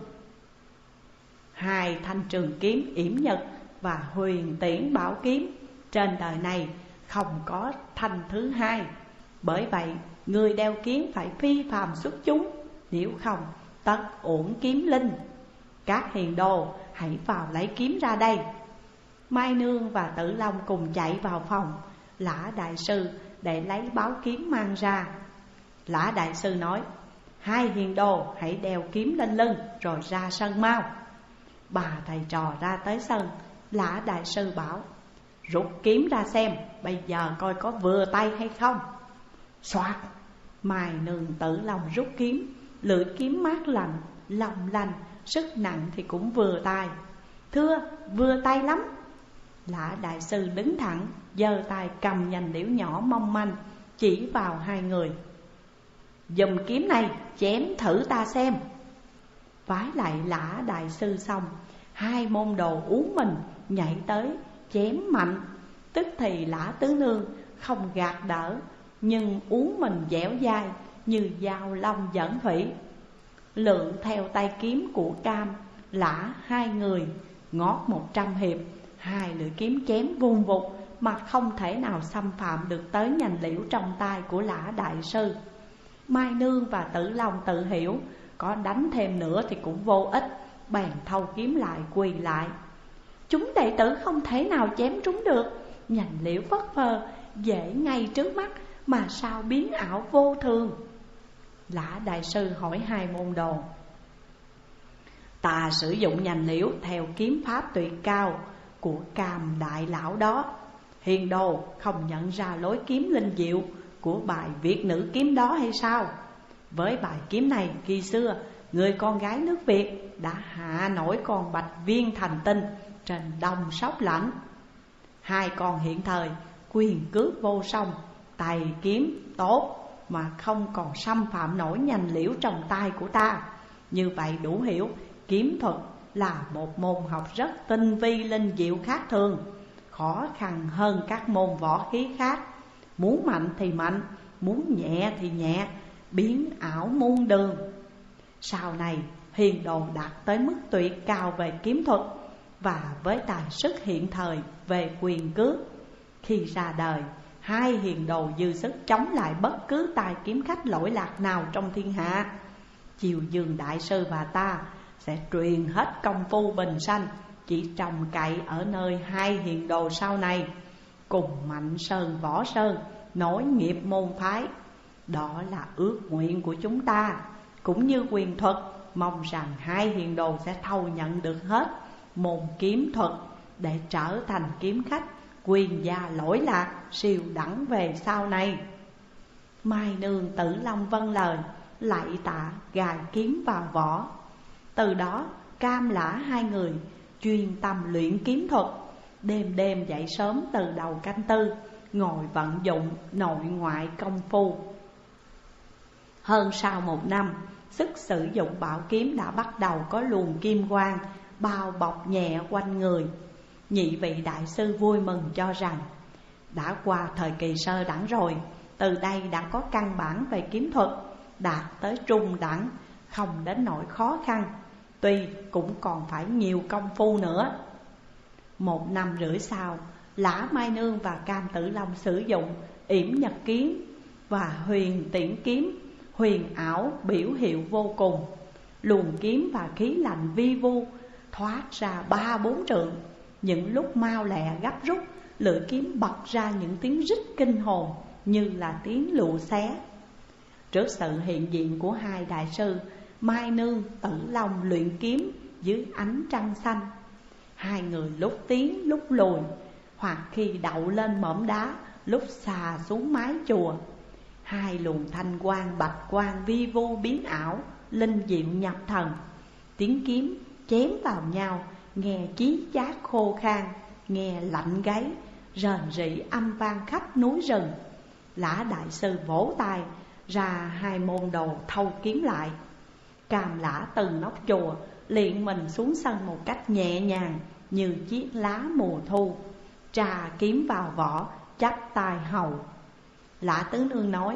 Hai thanh trường kiếm yểm nhật và huyền tiễn bảo kiếm trên đời này không có thanh thứ hai. Bởi vậy người đeo kiếm phải phi phàm xuất chúng, nếu không tất uổng kiếm linh. Các hiền đồ hãy vào lấy kiếm ra đây. Mai Nương và Tử Long cùng chạy vào phòng Lã đại sư để lấy báo kiếm mang ra. Lã đại sư nói: hai hiền đồ hãy đeo kiếm lên lưng rồi ra sân mau. Bà thầy trò ra tới sân. Lã đại sư bảo: rút kiếm ra xem, bây giờ coi có vừa tay hay không. Soạt, Mai Nương Tử Long rút kiếm. Lưỡi kiếm mát lạnh, long lanh, sức nặng thì cũng vừa tay. Thưa, vừa tay lắm. Lã đại sư đứng thẳng, giơ tay cầm nhành liễu nhỏ mong manh, chỉ vào hai người: dùng kiếm này chém thử ta xem. Vái lại Lã đại sư xong, hai môn đồ uống mình nhảy tới chém mạnh. Tức thì Lã Tứ Nương không gạt đỡ, nhưng uống mình dẻo dai như dao long dẫn thủy. Lượng theo tay kiếm của Cam, Lã hai người ngót 100 hiệp, hai lưỡi kiếm chém vun vụt mà không thể nào xâm phạm được tới nhành liễu trong tay của Lã đại sư. Mai Nương và Tử Long tự hiểu có đánh thêm nữa thì cũng vô ích, bèn thâu kiếm lại quỳ lại. Chúng đệ tử không thể nào chém trúng được, nhành liễu phất phơ dễ ngay trước mắt mà sao biến ảo vô thường. Lã đại sư hỏi hai môn đồ: ta sử dụng nhành liễu theo kiếm pháp tuyệt cao của Cam đại lão đó, hiền đồ không nhận ra lối kiếm linh diệu của bài Việt nữ kiếm đó hay sao? Với bài kiếm này khi xưa, người con gái nước Việt đã hạ nổi con bạch viên thành tinh trên đông sóc lãnh. Hai con hiện thời quyền cước vô song, tay kiếm tốt mà không còn xâm phạm nổi nhành liễu trong tay của ta. Như vậy đủ hiểu kiếm thuật là một môn học rất tinh vi linh diệu khác thường, khó khăn hơn các môn võ khí khác. Muốn mạnh thì mạnh, muốn nhẹ thì nhẹ, biến ảo muôn đường. Sau này hiền đồ đạt tới mức tuyệt cao về kiếm thuật và với tài sức hiện thời về quyền cước. Khi ra đời, hai hiền đồ dư sức chống lại bất cứ tài kiếm khách lỗi lạc nào trong thiên hạ. Chiều Dương đại sư và ta sẽ truyền hết công phu bình sanh, chỉ trông cậy ở nơi hai hiền đồ sau này cùng Mạnh Sơn Võ Sơn nối nghiệp môn phái. Đó là ước nguyện của chúng ta, cũng như quyền thuật, mong rằng hai hiền đồ sẽ thâu nhận được hết môn kiếm thuật để trở thành kiếm khách quyền gia lỗi lạc siêu đẳng về sau này. Mai Nương Tử Long vâng lời, lạy tạ gài kiếm vào vỏ. Từ đó Cam Lã hai người chuyên tâm luyện kiếm thuật, đêm đêm dậy sớm từ đầu canh tư, ngồi vận dụng nội ngoại công phu. Hơn sau một năm, sức sử dụng bảo kiếm đã bắt đầu có luồng kim quang bao bọc nhẹ quanh người. Nhị vị đại sư vui mừng cho rằng đã qua thời kỳ sơ đẳng rồi, từ đây đã có căn bản về kiếm thuật, đạt tới trung đẳng, không đến nỗi khó khăn. Tuy cũng còn phải nhiều công phu nữa. 1 năm rưỡi sau, Lã Mai Nương và Cam Tử Long sử dụng yểm nhật kiếm và huyền tiễn kiếm, huyền ảo biểu hiệu vô cùng. Luồng kiếm và khí lạnh vi vu thoát ra 3-4 trượng. Những lúc mau lẹ gấp rút, lưỡi kiếm bật ra những tiếng rít kinh hồn như là tiếng lụa xé. Trước sự hiện diện của hai đại sư, Mai Nương Tử Long luyện kiếm dưới ánh trăng xanh. Hai người lúc tiến lúc lùi, hoặc khi đậu lên mỏm đá, lúc xà xuống mái chùa. Hai luồng thanh quang bạch quang vi vu biến ảo, linh diệu nhập thần. Tiếng kiếm chém vào nhau, nghe chí chát khô khan, nghe lạnh gáy, rền rĩ âm vang khắp núi rừng. Lã đại sư vỗ tay ra hai môn đồ thâu kiếm lại. Cam Lã từ nóc chùa liền mình xuống sân một cách nhẹ nhàng như chiếc lá mùa thu, trà kiếm vào vỏ, chắp tay hầu. Lã Tứ Nương nói: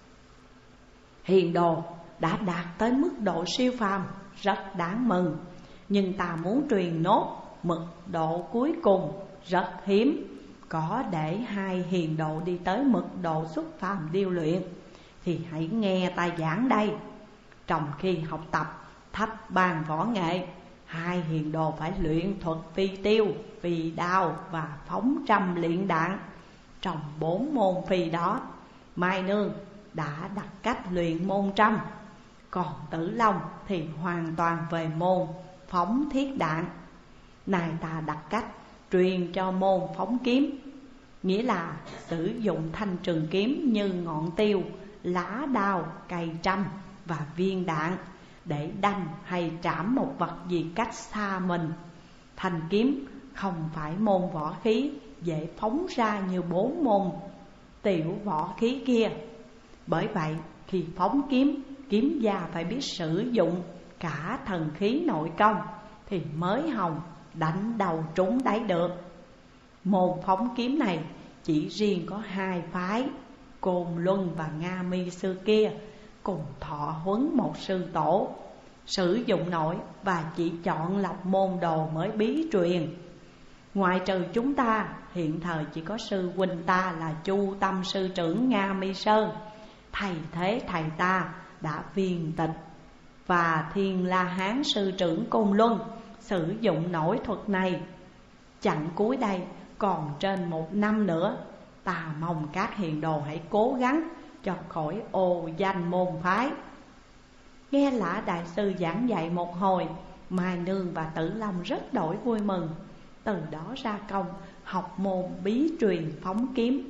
hiền đồ đã đạt tới mức độ siêu phàm, rất đáng mừng. Nhưng ta muốn truyền nốt mật độ cuối cùng rất hiếm, có để hai hiền độ đi tới mật độ xuất phàm điêu luyện thì hãy nghe ta giảng đây. Trong khi học tập thấp bàn võ nghệ, hai hiền đồ phải luyện thuật phi tiêu, phi đao và phóng trăm luyện đạn. Trong 4 môn phi đó, Mai Nương đã đặt cách luyện môn trăm, còn Tử Long thì hoàn toàn về môn phóng thiết đạn. Này ta đặt cách truyền cho môn phóng kiếm, nghĩa là sử dụng thanh trường kiếm như ngọn tiêu, lá đao, cây trăm và viên đạn để đâm hay trảm một vật gì cách xa mình. Thanh kiếm không phải môn võ khí dễ phóng ra như 4 môn tiểu võ khí kia. Bởi vậy khi phóng kiếm, kiếm gia phải biết sử dụng cả thần khí nội công thì mới hòng đánh đầu trúng đáy được. Môn phóng kiếm này chỉ riêng có 2 phái, Côn Luân và Nga Mi xưa kia cùng thọ huấn một sư tổ, sử dụng nổi và chỉ chọn lọc môn đồ mới bí truyền. Ngoại trừ chúng ta, hiện thời chỉ có sư huynh ta là Chu Tâm sư trưởng Nga Mi Sơn. Thầy thế thầy ta đã viên tịch, và Thiên La Hán sư trưởng Côn Luân sử dụng nổi thuật này. Chặng cuối đây còn trên 1 năm nữa. Ta mong các hiền đồ hãy cố gắng cho khỏi ô danh môn phái. Nghe Lã đại sư giảng dạy một hồi, Mai Nương và Tử Long rất đổi vui mừng. Từ đó ra công học môn bí truyền phóng kiếm.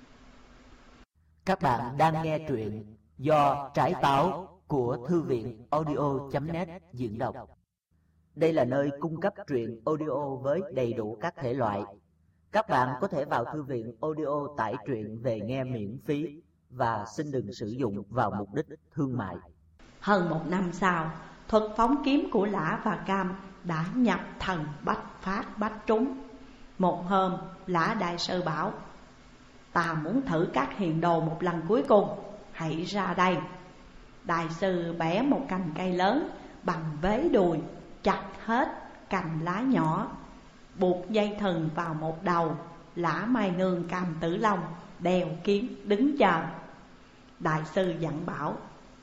Các bạn đang nghe truyện do Trái Táo của Thư viện audio.net diễn đọc. Đây là nơi cung cấp truyện audio với đầy đủ các thể loại. Các bạn có thể vào thư viện audio tải truyện về nghe miễn phí và xin đừng sử dụng vào mục đích thương mại. Hơn 1 năm sau, thuật phóng kiếm của Lã và Cam đã nhập thần bách phát bách trúng. Một hôm, Lã đại sư bảo: ta muốn thử các hiền đồ một lần cuối cùng, hãy ra đây. Đại sư bẻ một cành cây lớn bằng vế đùi, chặt hết cành lá nhỏ, buộc dây thừng vào một đầu. Lã, Mai Nương, Cam, Tử Long đeo kiếm đứng chờ. Đại sư dặn bảo: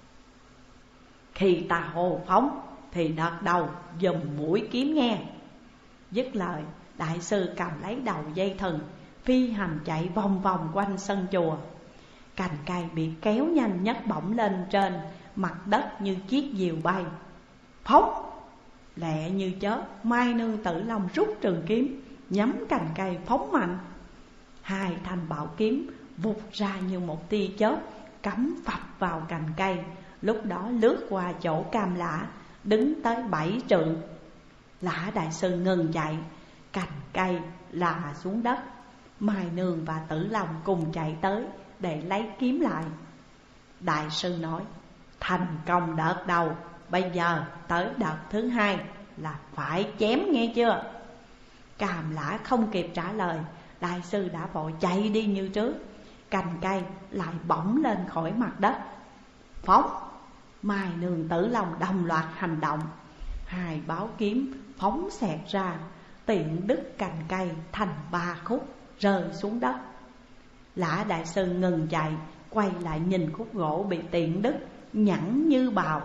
khi ta hô phóng thì đợt đầu dùm mũi kiếm nghe. Dứt lời, đại sư cầm lấy đầu dây thừng, phi hành chạy vòng vòng quanh sân chùa. Cành cây bị kéo nhanh nhấc bổng lên trên mặt đất như chiếc diều bay. Phóng! Lẹ như chớp, Mai Nương, Tử Long rút trường kiếm, nhắm cành cây phóng mạnh. 2 thanh bảo kiếm vụt ra như một tia chớp, cắm phập vào cành cây. Lúc đó lướt qua chỗ Cam Lã, đứng tới 7 trượng. Lã đại sư ngừng chạy, cành cây là xuống đất. Mai Nương và Tử Long cùng chạy tới để lấy kiếm lại. Đại sư nói: thành công đợt đầu, bây giờ tới đợt thứ 2 là phải chém nghe chưa? Cam Lã không kịp trả lời, đại sư đã vội chạy đi như trước. Cành cây lại bỗng lên khỏi mặt đất. Phóng! Mai Nương, Tử Long đồng loạt hành động. 2 bảo kiếm phóng xẹt ra, tiện đứt cành cây thành 3 khúc, rơi xuống đất. Lã đại sư ngừng chạy, quay lại nhìn khúc gỗ bị tiện đứt, nhẵn như bào.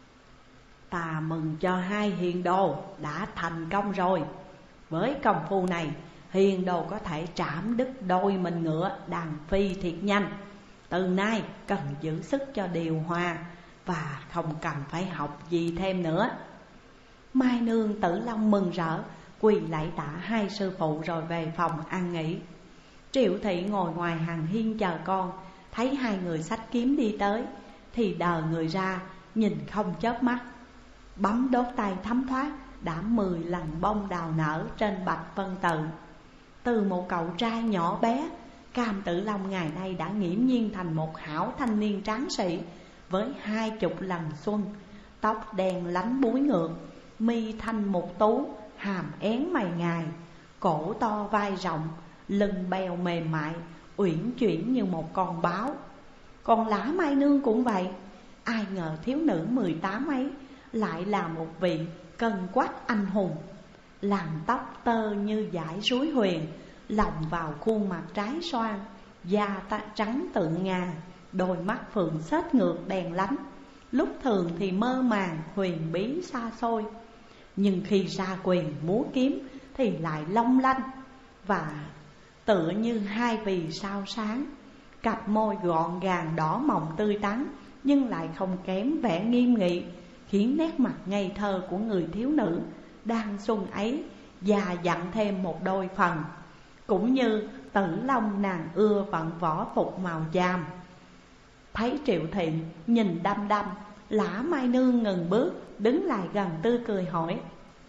Ta mừng cho 2 hiền đồ đã thành công rồi. Với công phu này, hiền đồ có thể trảm đứt đôi mình ngựa đàn phi thiệt nhanh. Từ nay cần giữ sức cho điều hòa, và không cần phải học gì thêm nữa. Mai Nương, Tử Long mừng rỡ, quỳ lạy tạ 2 sư phụ rồi về phòng ăn nghỉ. Triệu Thị ngồi ngoài hàng hiên chờ con, thấy 2 người xách kiếm đi tới thì đờ người ra, nhìn không chớp mắt. Bấm đốt tay thấm thoát đã 10 lần bông đào nở trên bạch vân tự. Từ một cậu trai nhỏ bé, Cam Tử Long ngày nay đã nghiễm nhiên thành một hảo thanh niên tráng sĩ, với 20 lần xuân, tóc đen lánh búi ngược, mi thanh mục tú, hàm én mày ngài, cổ to vai rộng, lưng bèo mềm mại, uyển chuyển như một con báo. Còn Lã Mai Nương cũng vậy. Ai ngờ thiếu nữ 18 ấy lại là một vị cân quắc anh hùng. Làn tóc tơ như dải suối huyền, lồng vào khuôn mặt trái xoan, da trắng tượng ngà, đôi mắt phượng xếch ngược đèn lánh. Lúc thường thì mơ màng huyền bí xa xôi, nhưng khi ra quyền múa kiếm thì lại long lanh và tựa như 2 vì sao sáng. Cặp môi gọn gàng đỏ mọng tươi tắn, nhưng lại không kém vẻ nghiêm nghị, khiến nét mặt ngây thơ của người thiếu nữ đang xuân ấy già dặn thêm một đôi phần. Cũng như Tử Long nàng ưa vận võ phục màu chàm. Thấy Triệu Thị nhìn đăm đăm, Lã Mai Nương ngừng bước, đứng lại gần tươi cười hỏi: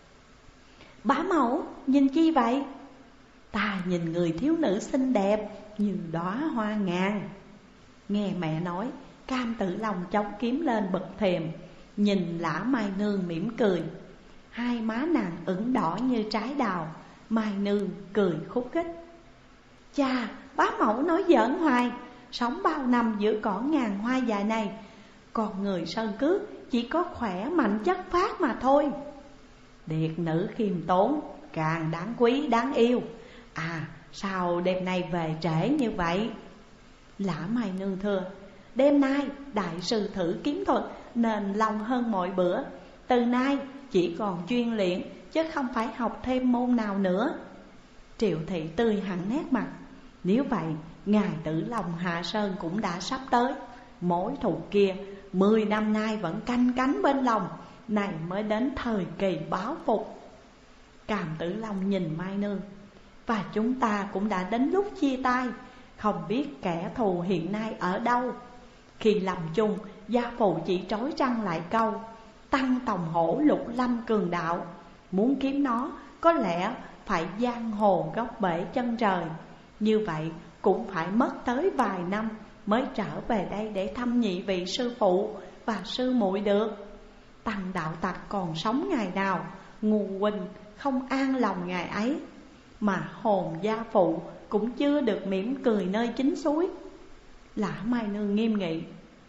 bá mẫu nhìn chi vậy? Ta nhìn người thiếu nữ xinh đẹp như đóa hoa ngàn. Nghe mẹ nói, Cam Tử Long chống kiếm lên bật thềm, nhìn Lã Mai Nương mỉm cười. 2 má nàng ửng đỏ như trái đào. Mai Nương cười khúc khích: cha, bá mẫu nói giỡn hoài, sống bao năm giữa cỏ ngàn hoa dài này. Còn người sơn cước chỉ có khỏe mạnh chất phác mà thôi. Điệt nữ khiêm tốn, càng đáng quý đáng yêu. À, sao đêm nay về trễ như vậy? Lã Mai Nương thưa: đêm nay đại sư thử kiếm thuật nên lòng hơn mọi bữa. Từ nay chỉ còn chuyên luyện chứ không phải học thêm môn nào nữa. Triệu Thị tươi hẳn nét mặt: nếu vậy ngài Tử Long hạ sơn cũng đã sắp tới. Mối thù kia 10 năm nay vẫn canh cánh bên lòng, này mới đến thời kỳ báo phục. Càm Tử Long nhìn Mai Nương: và chúng ta cũng đã đến lúc chia tay. Không biết kẻ thù hiện nay ở đâu. Khi làm chung, gia phụ chỉ trói trăng lại câu: tăng tòng hổ lục lâm cường đạo. Muốn kiếm nó có lẽ phải giang hồ góc bể chân trời. Như vậy cũng phải mất tới vài năm mới trở về đây để thăm nhị vị sư phụ và sư muội được. Tăng đạo tặc còn sống ngày nào, ngu huynh không an lòng ngày ấy. Mà hồn gia phụ cũng chưa được mỉm cười nơi chính suối. Lã Mai Nương nghiêm nghị: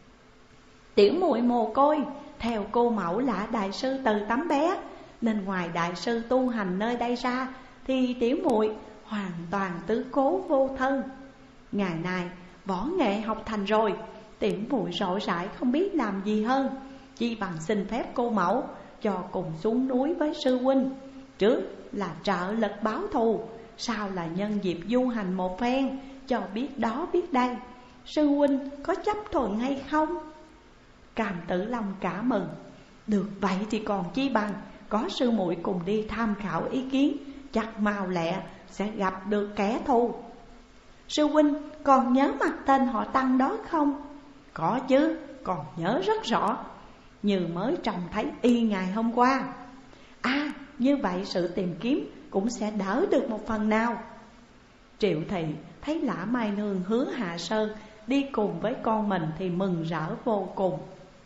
tiểu muội mồ côi theo cô mẫu Lã đại sư từ tấm bé, nên ngoài đại sư tu hành nơi đây ra thì tiểu muội hoàn toàn tứ cố vô thân. Ngày nay võ nghệ học thành rồi, tiểu muội rỗi rãi không biết làm gì hơn, chi bằng xin phép cô mẫu cho cùng xuống núi với sư huynh. Trước là trợ lực báo thù, sau là nhân dịp du hành một phen, cho biết đó biết đây. Sư huynh có chấp thuận hay không? Càm Tử Long cả mừng: được vậy thì còn chi bằng, có sư muội cùng đi tham khảo ý kiến, chắc mau lẹ sẽ gặp được kẻ thù. Sư huynh còn nhớ mặt tên họ Tăng đó không? Có chứ, còn nhớ rất rõ, như mới trông thấy y ngày hôm qua. À, như vậy sự tìm kiếm cũng sẽ đỡ được một phần nào. Triệu Thị thấy Lã Mai Nương hứa hạ sơn đi cùng với con mình thì mừng rỡ vô cùng.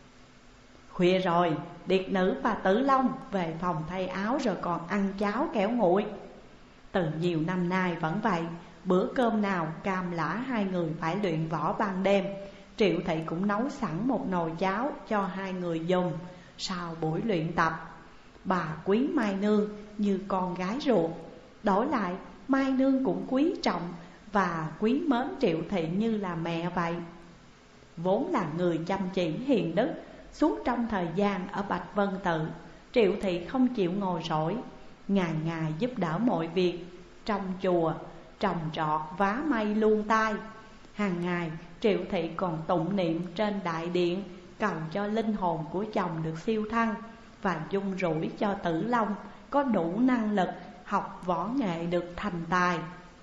Khuya rồi, Điệt nữ và Tử Long về phòng thay áo rồi còn ăn cháo kẻo nguội. Từ nhiều năm nay vẫn vậy, bữa cơm nào Cam Lã hai người phải luyện võ ban đêm. Triệu Thị cũng nấu sẵn một nồi cháo cho hai người dùng sau buổi luyện tập. Bà quý Mai Nương như con gái ruột, đổi lại Mai Nương cũng quý trọng và quý mến Triệu Thị như là mẹ vậy. Vốn là người chăm chỉ hiền đức, suốt trong thời gian ở Bạch Vân Tự, Triệu Thị không chịu ngồi rỗi, ngày ngày giúp đỡ mọi việc trong chùa, trồng trọt vá may luôn tay. Hàng ngày Triệu Thị còn tụng niệm trên đại điện, cầu cho linh hồn của chồng được siêu thăng, và dung rủi cho Tử Long có đủ năng lực học võ nghệ được thành tài.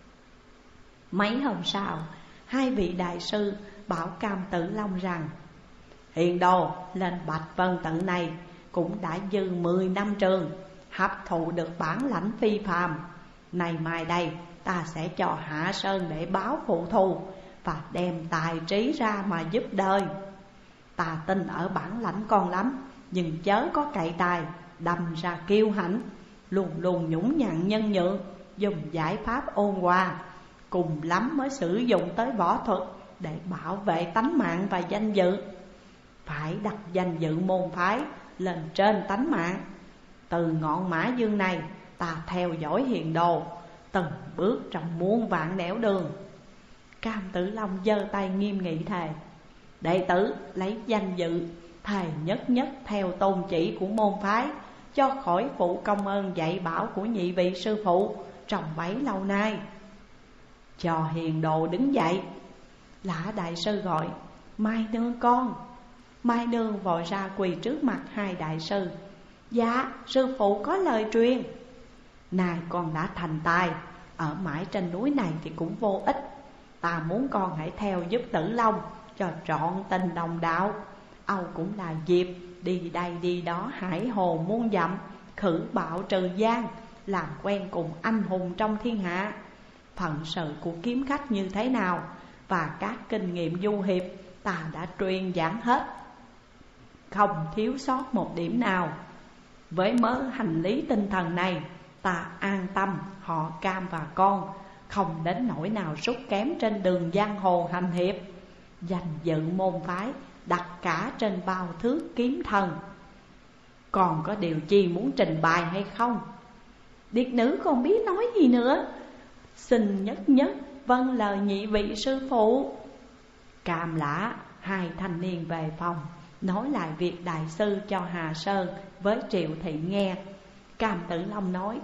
Mấy hôm sau, hai vị đại sư bảo Cam Tử Long rằng: hiền đồ lên Bạch Vân Tự này cũng đã dư 10 năm trường, hấp thụ được bản lãnh phi phàm. Này mai đây ta sẽ cho hạ sơn để báo phụ thù, và đem tài trí ra mà giúp đời. Ta tin ở bản lãnh con lắm, nhưng chớ có cậy tài đâm ra kiêu hãnh, luôn luôn nhũng nhặn nhân nhượng, dùng giải pháp ôn hòa, cùng lắm mới sử dụng tới võ thuật để bảo vệ tánh mạng và danh dự. Phải đặt danh dự môn phái lên trên tánh mạng. Từ ngọn Mã Dương này ta theo dõi hiền đồ, từng bước trong muôn vạn nẻo đường. Cam Tử Long giơ tay nghiêm nghị thề: đệ tử lấy danh dự thề nhất nhất theo tôn chỉ của môn phái, cho khỏi phụ công ơn dạy bảo của nhị vị sư phụ trong bấy lâu nay. Cho hiền đồ đứng dậy. Lã đại sư gọi: Mai Nương con. Mai Nương vội ra quỳ trước mặt hai đại sư: dạ, sư phụ có lời truyền. Này con đã thành tài, ở mãi trên núi này thì cũng vô ích. Ta muốn con hãy theo giúp Tử Long cho trọn tình đồng đạo. Âu cũng là dịp đi đây đi đó hải hồ muôn dặm, khử bạo trừ gian, làm quen cùng anh hùng trong thiên hạ. Phận sự của kiếm khách như thế nào và các kinh nghiệm du hiệp ta đã truyền giảng hết, không thiếu sót một điểm nào. Với mớ hành lý tinh thần này, ta an tâm họ Cam và con không đến nỗi nào sút kém trên đường giang hồ hành hiệp. Danh dự môn phái đặt cả trên bao thước kiếm thần. Còn có điều chi muốn trình bày hay không? Điệt nữ còn biết nói gì nữa, xin nhất nhất vâng lời nhị vị sư phụ. Cam Lã, hai thanh niên về phòng, nói lại việc đại sư cho Hà Sơn với Triệu Thị nghe. Cam Tử Long nói: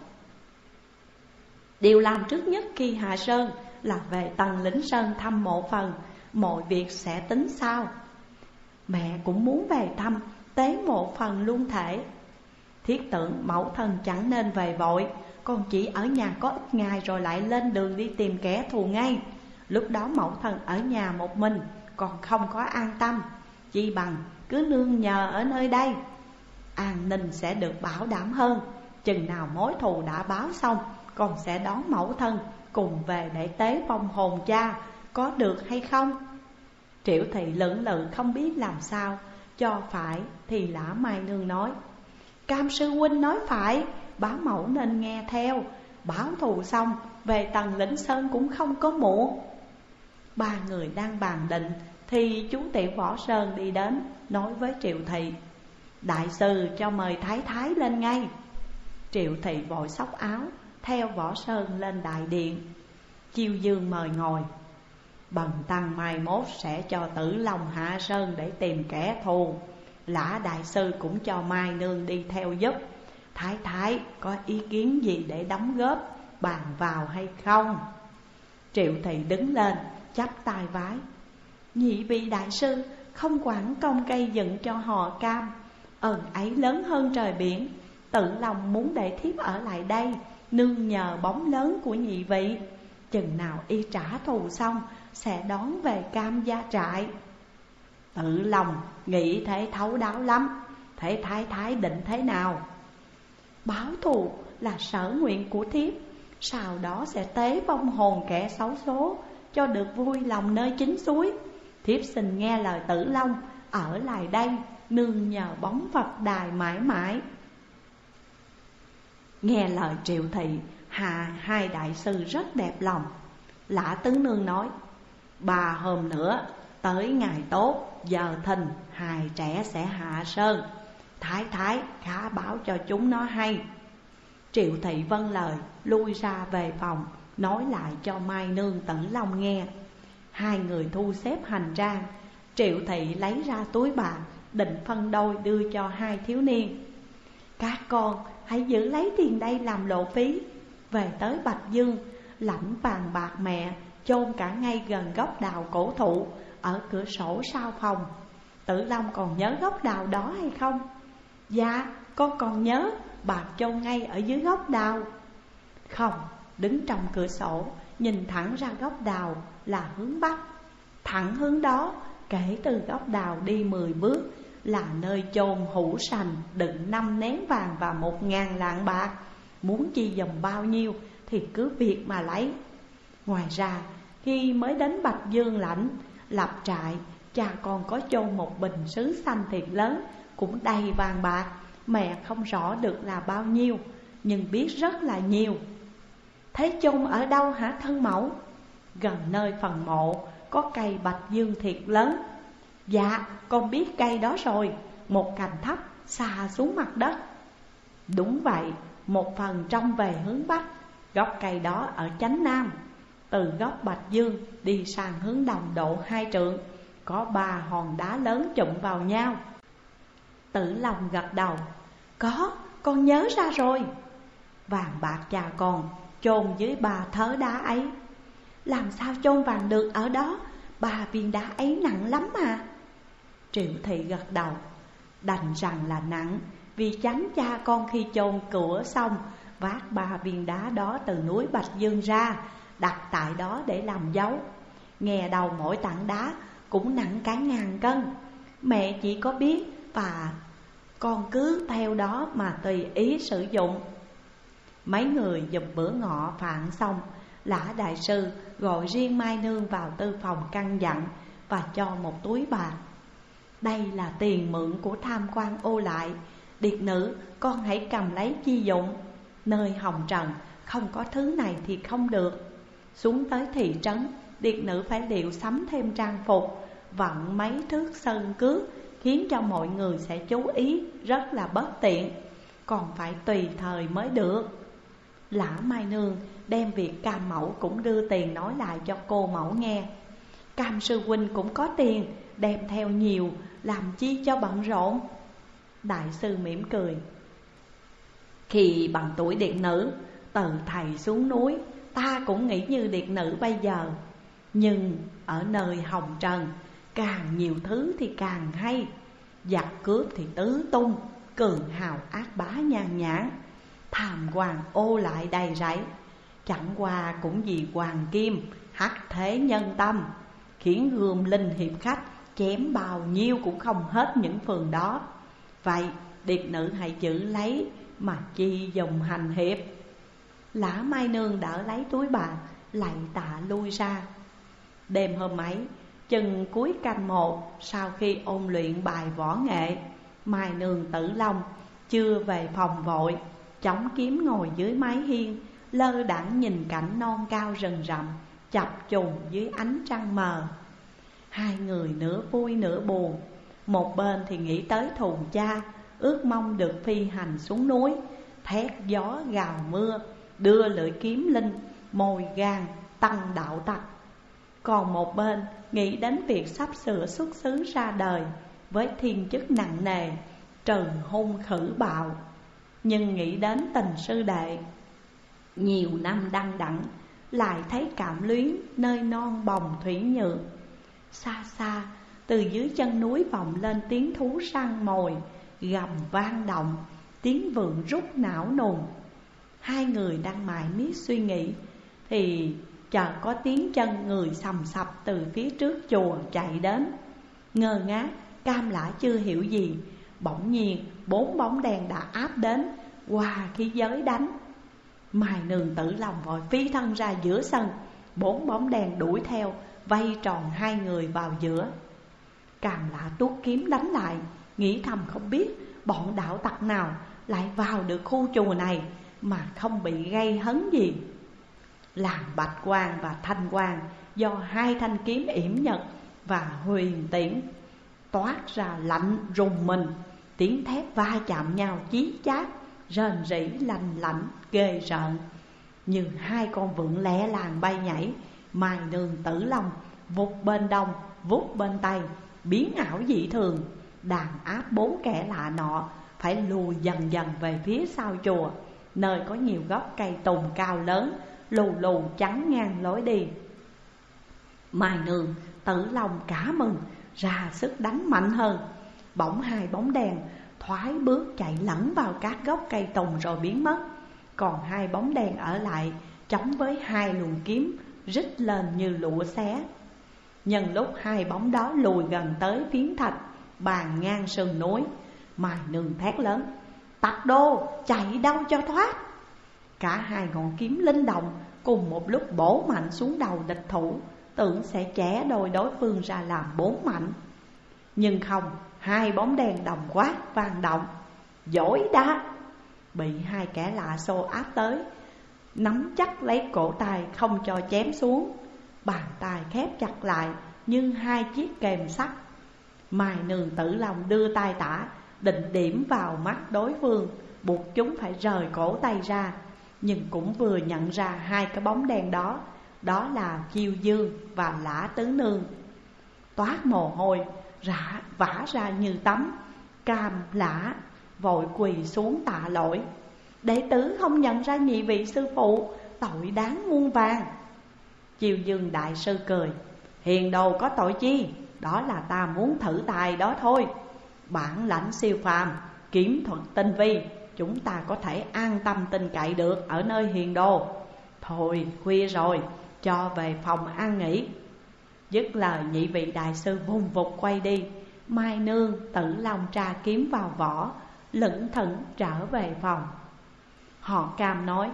điều làm trước nhất khi Hà Sơn là về Tần Lĩnh Sơn thăm một phần, mọi việc sẽ tính sau. Mẹ cũng muốn về thăm tế một phần luôn thể. Thiết tưởng mẫu thân chẳng nên về vội, con chỉ ở nhà có ít ngày rồi lại lên đường đi tìm kẻ thù ngay. Lúc đó mẫu thân ở nhà một mình còn không có an tâm, chi bằng cứ nương nhờ ở nơi đây, an ninh sẽ được bảo đảm hơn. Chừng nào mối thù đã báo xong, con sẽ đón mẫu thân cùng về để tế vong hồn cha, có được hay không? Triệu Thị lưỡng lự không biết làm sao cho phải, thì Lã Mai Nương nói: Cam sư huynh nói phải, bá mẫu nên nghe theo. Báo thù xong về Tần Lĩnh Sơn cũng không có muộn. Ba người đang bàn định thì chú Tiểu Võ Sơn đi đến, nói với Triệu Thị: đại sư cho mời Thái Thái lên ngay. Triệu Thị vội xốc áo theo Võ Sơn lên đại điện. Chiêu Dương mời ngồi. Bần tăng mai mốt sẽ cho Tử Long hạ sơn để tìm kẻ thù. Lã đại sư cũng cho Mai Nương đi theo giúp. Thái Thái có ý kiến gì để đóng góp bàn vào hay không? Triệu Thị đứng lên chắp tay vái: nhị vị đại sư không quản công gây dựng cho họ Cam, ơn ấy lớn hơn trời biển. Tử Long muốn để thiếp ở lại đây nương nhờ bóng lớn của nhị vị. Chừng nào y trả thù xong sẽ đón về Cam gia trại. Tử Long nghĩ thế thấu đáo lắm. Thế Thái Thái định thế nào? Báo thù là sở nguyện của thiếp, sau đó sẽ tế vong hồn kẻ xấu số, cho được vui lòng nơi chính suối. Thiếp xin nghe lời Tử Long, ở lại đây nương nhờ bóng Phật đài mãi mãi. Nghe lời Triệu Thị, hai đại sư rất đẹp lòng. Lã Tứ Nương nói: 3 hôm nữa tới ngày tốt, giờ thìn hài trẻ sẽ hạ sơn. Thái Thái khá báo cho chúng nó hay. Triệu Thị vâng lời, lui ra về phòng, nói lại cho Mai Nương Tử Long nghe. Hai người thu xếp hành trang. Triệu Thị lấy ra túi bạc, định phân đôi đưa cho hai thiếu niên. Các con hãy giữ lấy tiền đây làm lộ phí. Về tới Bạch Dương, lãnh vàng bạc mẹ chôn cả ngay gần gốc đào cổ thụ ở cửa sổ sau phòng. Tử Long còn nhớ gốc đào đó hay không? Dạ, con còn nhớ, bạc chôn ngay ở dưới gốc đào. Không, đứng trong cửa sổ, nhìn thẳng ra gốc đào là hướng Bắc. Thẳng hướng đó, kể từ gốc đào đi 10 bước là nơi chôn hũ sành đựng 5 nén vàng và 1000 lạng bạc. Muốn chi dùm bao nhiêu thì cứ việc mà lấy. Ngoài ra, khi mới đến Bạch Dương lãnh lập trại, cha con có chôn một bình sứ xanh thiệt lớn, cũng đầy vàng bạc. Mẹ không rõ được là bao nhiêu, nhưng biết rất là nhiều. Thế chôn ở đâu hả thân mẫu? Gần nơi phần mộ có cây bạch dương thiệt lớn. Dạ, con biết cây đó rồi, một cành thấp xà xuống mặt đất. Đúng vậy, một phần trông về hướng Bắc. Gốc cây đó ở chánh Nam. Từ gốc bạch dương đi sang hướng Đông độ 2 trượng, có 3 hòn đá lớn chụm vào nhau. Tử Long gật đầu: có, con nhớ ra rồi. Vàng bạc cha con chôn dưới 3 thớ đá ấy. Làm sao chôn vàng được ở đó? 3 viên đá ấy nặng lắm mà. Triệu Thị gật đầu: đành rằng là nặng, vì chánh cha con khi chôn của xong vác 3 viên đá đó từ núi Bạch Dương ra, đặt tại đó để làm dấu. Nghe đầu mỗi tảng đá cũng nặng cả 1000 cân. Mẹ chỉ có biết và con cứ theo đó mà tùy ý sử dụng. Mấy người giùm bữa ngọ phạn xong, Lã đại sư gọi riêng Mai Nương vào tư phòng căn dặn và cho một túi bạc. Đây là tiền mượn của tham quan ô lại, điệt nữ con hãy cầm lấy chi dụng. Nơi hồng trần không có thứ này thì không được. Xuống tới thị trấn, điệt nữ phải liệu sắm thêm trang phục vặn mấy thước sơn cước, khiến cho mọi người sẽ chú ý, rất là bất tiện, còn phải tùy thời mới được. Lã Mai Nương đem việc Cam mẫu cũng đưa tiền nói lại cho cô mẫu nghe. Cam sư huynh cũng có tiền, đem theo nhiều, làm chi cho bận rộn. Đại sư mỉm cười. Khi bằng tuổi điệt nữ, từ thầy xuống núi, ta cũng nghĩ như điệt nữ bây giờ. Nhưng ở nơi hồng trần, càng nhiều thứ thì càng hay. Giặc cướp thì tứ tung, cường hào ác bá nhan nhản, tham quan ô lại đầy rẫy. Chẳng qua cũng vì hoàng kim hắc thế nhân tâm, khiến gươm linh hiệp khách chém bao nhiêu cũng không hết những phường đó. Vậy điệt nữ hãy giữ lấy, mà chi dùng hành hiệp. Lã Mai Nương đỡ lấy túi bạc, lạy tạ lui ra. Đêm hôm ấy, chừng cuối canh 1, sau khi ôn luyện bài võ nghệ, Mai Nương Tử Long chưa về phòng vội, chống kiếm ngồi dưới mái hiên, lơ đãng nhìn cảnh non cao rừng rậm chập trùng dưới ánh trăng mờ. Hai người nửa vui nửa buồn. Một bên thì nghĩ tới thù cha, ước mong được phi hành xuống núi, thét gió gào mưa, đưa lưỡi kiếm linh, mồi gan tăng đạo tặc. Còn một bên nghĩ đến việc sắp sửa xuất xứ ra đời, với thiên chức nặng nề, trừ hung khử bạo. Nhưng nghĩ đến tình sư đệ nhiều năm đăng đẳng, lại thấy cảm luyến nơi non bồng thủy nhượng. Xa xa từ dưới chân núi vọng lên tiếng thú săn mồi, gầm vang động, tiếng vượn rút não nùng. Hai người đang mải miết suy nghĩ, thì chợt có tiếng chân người sầm sập từ phía trước chùa chạy đến. Ngơ ngác, Cam Lã chưa hiểu gì, bỗng nhiên 4 bóng đèn đã áp đến, qua khí giới đánh. Mai Nương Tử Long vội phi thân ra giữa sân, 4 bóng đèn đuổi theo, vây tròn hai người vào giữa. Cam Lã tuốt kiếm đánh lại, nghĩ thầm không biết bọn đạo tặc nào lại vào được khu chùa này mà không bị gây hấn gì. Làng Bạch Quang và Thanh Quang do hai thanh kiếm yểm nhật và huyền tiễn toát ra lạnh rùng mình, tiếng thép va chạm nhau chí chát, rền rỉ lành lạnh ghê rợn. Như hai con vượn lẻ làng bay nhảy, Mai Nương Tử Long vụt bên đông, vút bên tây, biến ảo dị thường. Đàn áp 4 kẻ lạ nọ phải lùi dần dần về phía sau chùa, nơi có nhiều gốc cây tùng cao lớn lù lù chắn ngang lối đi. Mai Nương Tử Long cả mừng, ra sức đánh mạnh hơn. Bỗng hai bóng đèn thoái bước chạy lẫn vào các gốc cây tùng rồi biến mất. Còn hai bóng đèn ở lại chống với hai luồng kiếm rít lên như lụa xé. Nhân lúc hai bóng đó lùi gần tới phiến thạch bàn ngang sườn núi, Mai Nương thét lớn: "Tặc đô, chạy đâu cho thoát!" Cả hai ngọn kiếm linh động cùng một lúc bổ mạnh xuống đầu địch thủ, tưởng sẽ chẻ đôi đối phương ra làm 4 mảnh. Nhưng không, hai bóng đèn đồng quát vang động: "Dối đã!" Bị hai kẻ lạ xô áp tới, nắm chắc lấy cổ tay không cho chém xuống. Bàn tay khép chặt lại như hai chiếc kềm sắt. Mai Nương Tử Long đưa tay tả định điểm vào mắt đối phương, buộc chúng phải rời cổ tay ra. Nhưng cũng vừa nhận ra hai cái bóng đen đó, đó là Chiêu Dương và Lã Tứ Nương. Toát mồ hôi vã ra như tắm, Cam Lã vội quỳ xuống tạ lỗi: "Đệ tử không nhận ra nhị vị sư phụ, tội đáng muôn vàng." Chiêu Dương đại sư cười: "Hiền đồ có tội chi, đó là ta muốn thử tài đó thôi. Bản lãnh siêu phàm, kiếm thuật tinh vi, chúng ta có thể an tâm tin cậy được ở nơi hiền đồ. Thôi khuya rồi, cho về phòng ăn nghỉ." Dứt lời, nhị vị đại sư vùng vụt quay đi. Mai Nương Tử Long tra kiếm vào vỏ, lững thững trở về phòng. Họ Cam nói: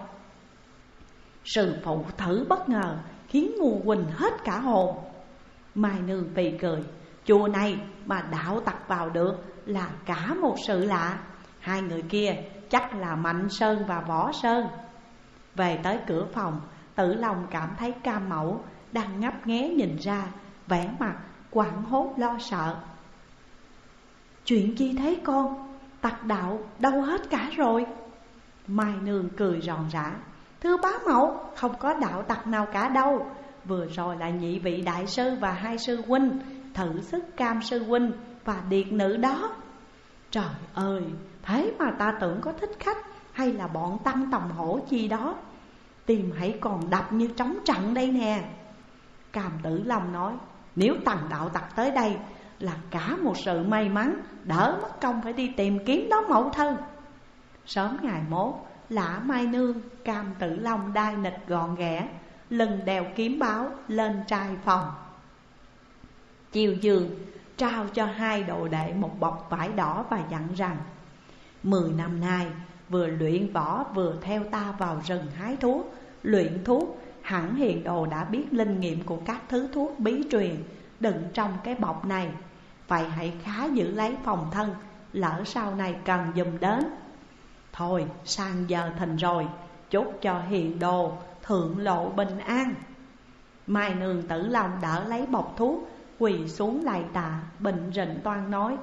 "Sư phụ thử bất ngờ, khiến ngu huynh hết cả hồn." Mai Nương phì cười: "Chùa này mà đạo tặc vào được là cả một sự lạ. Hai người kia chắc là Mạnh Sơn và Võ Sơn." Về tới cửa phòng, Tử Long cảm thấy Cam Mẫu đang ngấp nghé nhìn ra, vẻ mặt hoảng hốt lo sợ. Chuyện gì thế con? Tặc đạo đâu hết cả rồi? Mai Nương cười ròn rã. Thưa bá mẫu, không có đạo tặc nào cả đâu. Vừa rồi là nhị vị đại sư và hai sư huynh thử sức Cam sư huynh và điệt nữ đó. Trời ơi, thế mà ta tưởng có thích khách hay là bọn Tăng Tòng Hổ chi đó. Tim hãy còn đập như trống trận đây nè. Cam Tử Long nói, nếu Tần đạo tặc tới đây là cả một sự may mắn, đỡ mất công phải đi tìm kiếm đó mẫu thân. Sớm ngày mốt, Lã Mai Nương, Cam Tử Long đai nịch gọn ghẽ, lưng đeo kiếm báo lên trai phòng. Chiều giường trao cho hai đồ đệ một bọc vải đỏ và dặn rằng 10 năm nay vừa luyện võ vừa theo ta vào rừng hái thuốc, luyện thuốc. Hẳn hiền đồ đã biết linh nghiệm của các thứ thuốc bí truyền đựng trong cái bọc này. Vậy hãy khá giữ lấy phòng thân, lỡ sau này cần dùng đến. Thôi sang giờ thìn rồi, chúc cho hiền đồ thượng lộ bình an. Mai Nương Tử Long đỡ lấy bọc thuốc, quỳ xuống lạy tạ, bệnh rịnh toan nói.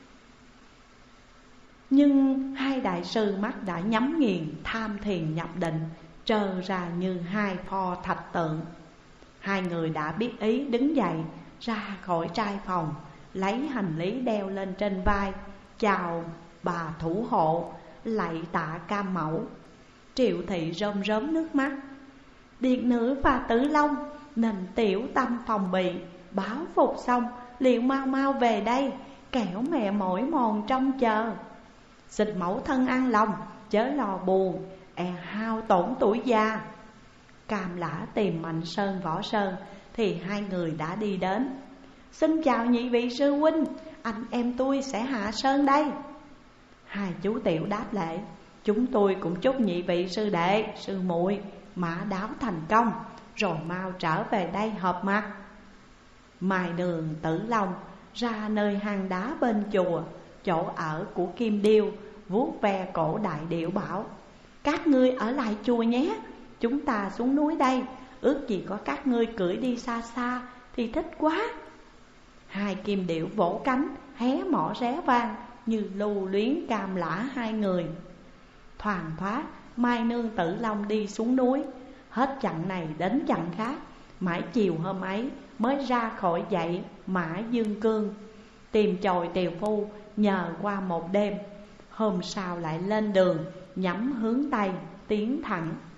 Nhưng hai đại sư mắt đã nhắm nghiền, tham thiền nhập định, trơ ra như hai pho thạch tượng. Hai người đã biết ý đứng dậy ra khỏi trai phòng, lấy hành lý đeo lên trên vai, chào bà thủ hộ, lạy tạ Cam mẫu. Triệu thị rơm rớm nước mắt. Điệt nữ và Tử Long nên tiểu tâm phòng bị, báo phục xong liệu mau mau về đây, kẻo mẹ mỏi mòn trông chờ. Xin mẫu thân an lòng, chớ lo buồn, hao tổn tuổi già. Cam Lã tìm Mạnh Sơn, Võ Sơn thì hai người đã đi đến. Xin chào nhị vị sư huynh, anh em tôi sẽ hạ sơn đây. Hai chú tiểu đáp lễ. Chúng tôi cũng chúc nhị vị sư đệ, sư muội mã đáo thành công, rồi mau trở về đây họp mặt. Mai Nương Tử Long ra nơi hang đá bên chùa, chỗ ở của Kim Điêu, vuốt ve cổ đại điểu bảo: các ngươi ở lại chùa nhé, chúng ta xuống núi đây, ước gì có các ngươi cưỡi đi xa xa thì thích quá. Hai kim điểu vỗ cánh, hé mỏ réo vang như lưu luyến Cam Lã hai người. Thoàn thoát, Mai Nương Tử Long đi xuống núi, hết chặng này đến chặng khác. Mãi chiều hôm ấy mới ra khỏi dãy Mã Dương Cương, tìm chòi tiều phu nhờ qua một đêm. Hôm sau lại lên đường nhắm hướng Tây tiến thẳng.